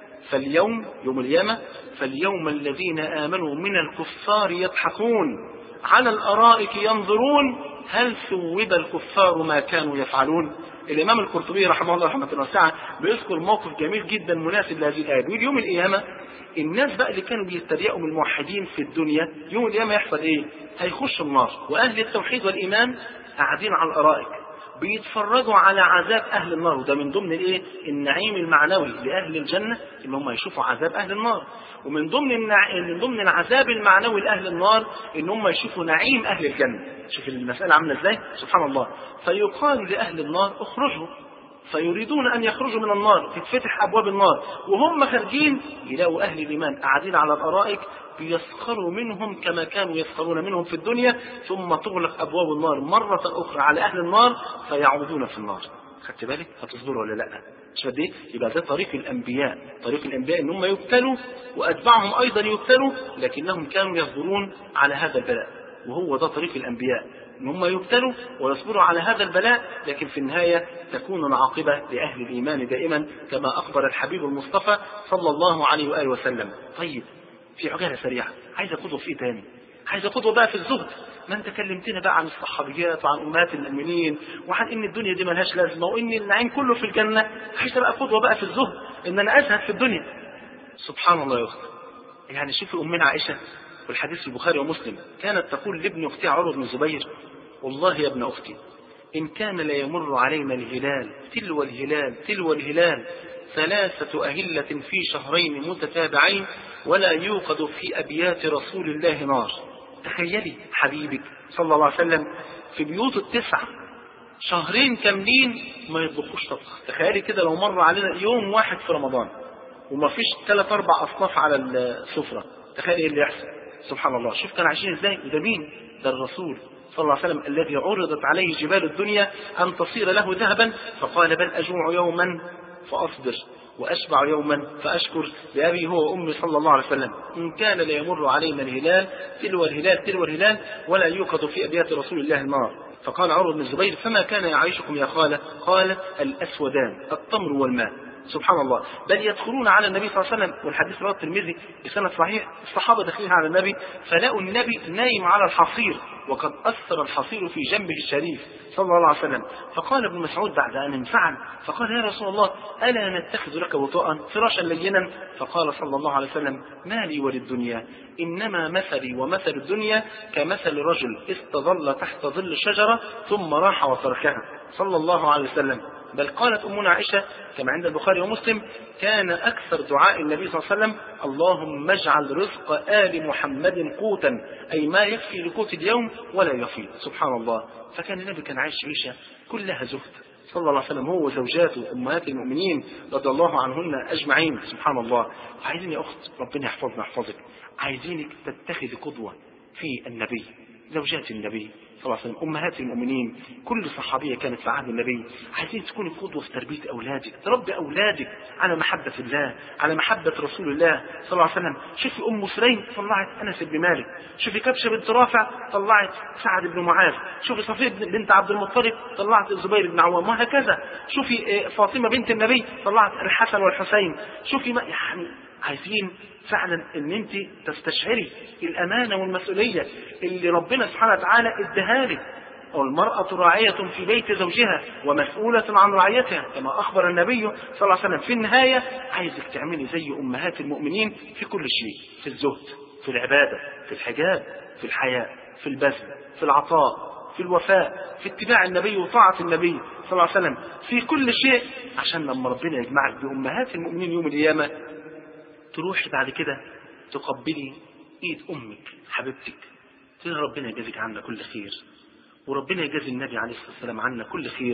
فاليوم يوم القيامة فاليوم الذين آمنوا من الكفار يضحكون على الأرائك ينظرون هل ثوب الكفار ما كانوا يفعلون. الإمام القرطبي رحمه الله رحمة واسعة بيذكر موقف جميل جدا مناسب لهذه الآية. بيقول يوم القيامة الناس بقى اللي كانوا بيتريقوا من الموحدين في الدنيا يوم القيامة يحصل ايه؟ هيخشوا النار، واهل التوحيد والايمان قاعدين على الارائك بيتفرجوا على عذاب اهل النار. وده من ضمن الايه؟ النعيم المعنوي لاهل الجنة ان هم يشوفوا عذاب اهل النار. ومن ضمن النع... من ضمن العذاب المعنوي لاهل النار ان هم يشوفوا نعيم اهل الجنة. شوف المسألة عاملة ازاي؟ سبحان الله. فيقال لاهل النار اخرجوا، فيريدون أن يخرجوا من النار، تتفتح أبواب النار، وهم خارجين يلاقوا أهل الإيمان قاعدين على الأرائك بيسخروا منهم كما كانوا يسخرون منهم في الدنيا، ثم تغلق أبواب النار مرة أخرى على أهل النار فيعودون في النار. خدت بالك؟ هتصبروا ولا لا؟ مش فدي؟ يبقى ده طريق الأنبياء. طريق الأنبياء إن هم يبتلوا وأتباعهم أيضا يبتلوا، لكنهم كانوا يصبرون على هذا البلاء. وهو ده طريق الأنبياء، ان هم يبتلوا ويصبروا على هذا البلاء، لكن في النهاية تكون العاقبة لأهل الإيمان دائما كما أخبر الحبيب المصطفى صلى الله عليه وآله وسلم. طيب في عجالة سريعة، عايز قدوة في تاني، عايز قدوة بقى في الزهد. ما انت كلمتنا بقى عن الصحابيات وعن أمهات المؤمنين وعن ان الدنيا دي ملهاش لازمة وان النعيم كله في الجنة. عايز بقى قدوة بقى في الزهد، ان انا أزهد في الدنيا. سبحان الله يا أخت. يعني شوفي أمنا عائشة والحديث في البخاري ومسلم كانت تقول لابن أختها عروة بن الزبير: والله يا ابن أختي إن كان لا يمر علينا الهلال تلو الهلال تلو الهلال ثلاثة أهلة في شهرين متتابعين ولا يوقد في أبيات رسول الله نار. تخيلي حبيبك صلى الله عليه وسلم في بيوت التسعة شهرين كاملين ما يطبخوش طبخ. تخيلي كده لو مر علينا يوم واحد في رمضان وما فيش ثلاث أربع أصناف على السفرة، تخيلي إيه اللي يحصل. سبحان الله. شوف كانوا عايشين إزاي. وده مين؟ ده الرسول صلى الله عليه وسلم الذي عرضت عليه جبال الدنيا أن تصير له ذهبا فقال: بل أجوع يوما فأصبر وأشبع يوما فأشكر بأبي هو وأمي صلى الله عليه وسلم إن كان لا يمر علينا الهلال تلو الهلال تلو الهلال ولا يوقد في أبيات رسول الله النار. فقال عروة بن الزبير: فما كان يعيشكم يا خالة؟ قالت: الأسودان التمر والماء. سبحان الله. بل يدخلون على النبي صلى الله عليه وسلم، والحديث رواه الترمذي بسند صحيح، الصحابة داخلين على النبي فلاقوا النبي نايم على الحصير وقد أثر الحصير في جنبه الشريف صلى الله عليه وسلم. فقال ابن مسعود بعد أن انفعل فقال يا رسول الله ألا نتخذ لك وطاء فراشا لينا؟ فقال صلى الله عليه وسلم ما لي وللدنيا إنما مثلي ومثل الدنيا كمثل رجل استظل تحت ظل الشجرة ثم راح وتركها صلى الله عليه وسلم. بل قالت أمنا عائشة كما عند البخاري ومسلم كان أكثر دعاء النبي صلى الله عليه وسلم اللهم اجعل رزق آل محمد قوتا، أي ما يكفي لقوت اليوم ولا يفيض. سبحان الله. فكان النبي كان عايش عيشة كلها زهد صلى الله عليه وسلم، هو وزوجاته أمهات المؤمنين رضي الله عنهن أجمعين. سبحان الله. عايزين يا أخت ربنا يحفظنا يحفظك، عايزينك تتخذ قدوة في النبي، زوجات النبي صلى الله عليه وسلم، أمهات المؤمنين، كل صحابية كانت في عهد النبي. عايزين تكوني قدوة في تربية أولادك، تربي أولادك على محبة الله، على محبة رسول الله صلى الله عليه وسلم. شوفي أم سليم طلعت أنس بن مالك، شوفي كبشة بنت رافع طلعت سعد بن معاذ، شوفي صفية بنت عبد المطلب طلعت الزبير بن عوام، وهكذا. شوفي فاطمة بنت النبي طلعت الحسن والحسين. شوفي ما يعني عايزين فعلا ان انت تستشعري الامانه والمسؤوليه اللي ربنا سبحانه وتعالى اداها لك. والمراه راعيه في بيت زوجها ومسؤوله عن رعيتها كما اخبر النبي صلى الله عليه وسلم. في النهايه عايزك تعملي زي امهات المؤمنين في كل شيء، في الزهد، في العباده، في الحجاب، في الحياء، في البذل، في العطاء، في الوفاء، في اتباع النبي وطاعه النبي صلى الله عليه وسلم، في كل شيء، عشان لما ربنا يجمعك بامهات المؤمنين يوم القيامه تروحي بعد كده تقبلي ايد امك حبيبتك، تقول ربنا يجازيك عنا كل خير، وربنا يجازي النبي عليه الصلاه والسلام عنا كل خير،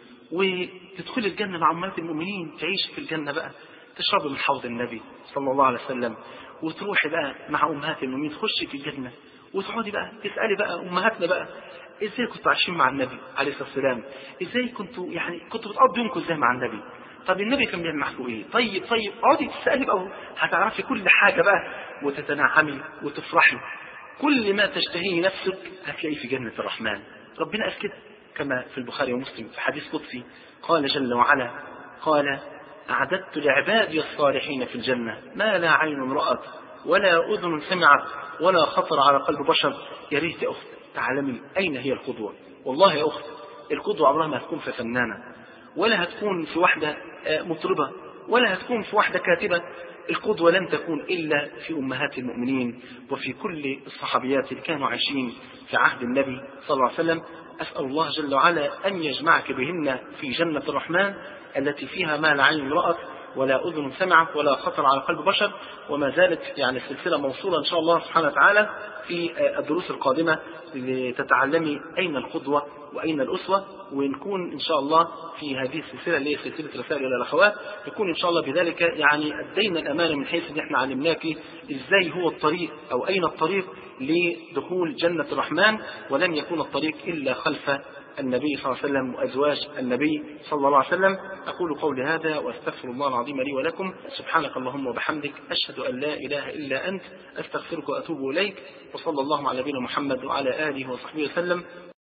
وتدخلي الجنه مع امهات المؤمنين، تعيشي في الجنه بقى، تشربي من حوض النبي صلى الله عليه وسلم، وتروحي بقى مع امهات المؤمنين تخشي في الجنه، وتقعدي بقى تسالي بقى امهاتنا بقى ازاي كنتوا عايشين مع النبي عليه الصلاه والسلام، ازاي كنتوا يعني كنتوا بتقضوا يومكم ازاي مع النبي، طب النبي كان بيعمل معكم ايه، طيب طيب اقعدي تسالي بقى، هتعرفي كل حاجه بقى وتتنعمي وتفرحي. كل ما تشتهيه نفسك هتلاقيه في جنه الرحمن. ربنا قال كده كما في البخاري ومسلم في حديث قدسي، قال جل وعلا قال اعددت لعبادي الصالحين في الجنه ما لا عين رأت ولا اذن سمعت ولا خطر على قلب بشر. يا ريت يا اخت تعلمي اين هي القدوه. والله يا اخت القدوه عمرها ما هتكون في فنانه، ولا هتكون في واحدة مطربة، ولا هتكون في واحدة كاتبة. القدوة لن تكون إلا في أمهات المؤمنين وفي كل الصحابيات اللي كانوا عايشين في عهد النبي صلى الله عليه وسلم. أسأل الله جل وعلا أن يجمعك بهن في جنة الرحمن التي فيها ما لا عين رأت ولا أذن سمعت ولا خطر على قلب بشر. وما زالت يعني السلسلة موصولة إن شاء الله سبحانه وتعالى في الدروس القادمة لتتعلمي أين القدوة وأين الأسوة، ونكون إن شاء الله في هذه السلسلة اللي هي سلسلة رسائل إلى الأخوات يكون إن شاء الله بذلك يعني أدينا الأمانة من حيث أن احنا علمناك إزاي هو الطريق أو أين الطريق لدخول جنة الرحمن، ولن يكون الطريق إلا خلف النبي صلى الله عليه وسلم وأزواج النبي صلى الله عليه وسلم. أقول قولي هذا وأستغفر الله العظيم لي ولكم. سبحانك اللهم وبحمدك أشهد أن لا إله إلا أنت أستغفرك وأتوب إليك. وصلى الله على نبينا محمد وعلى آله وصحبه وسلم.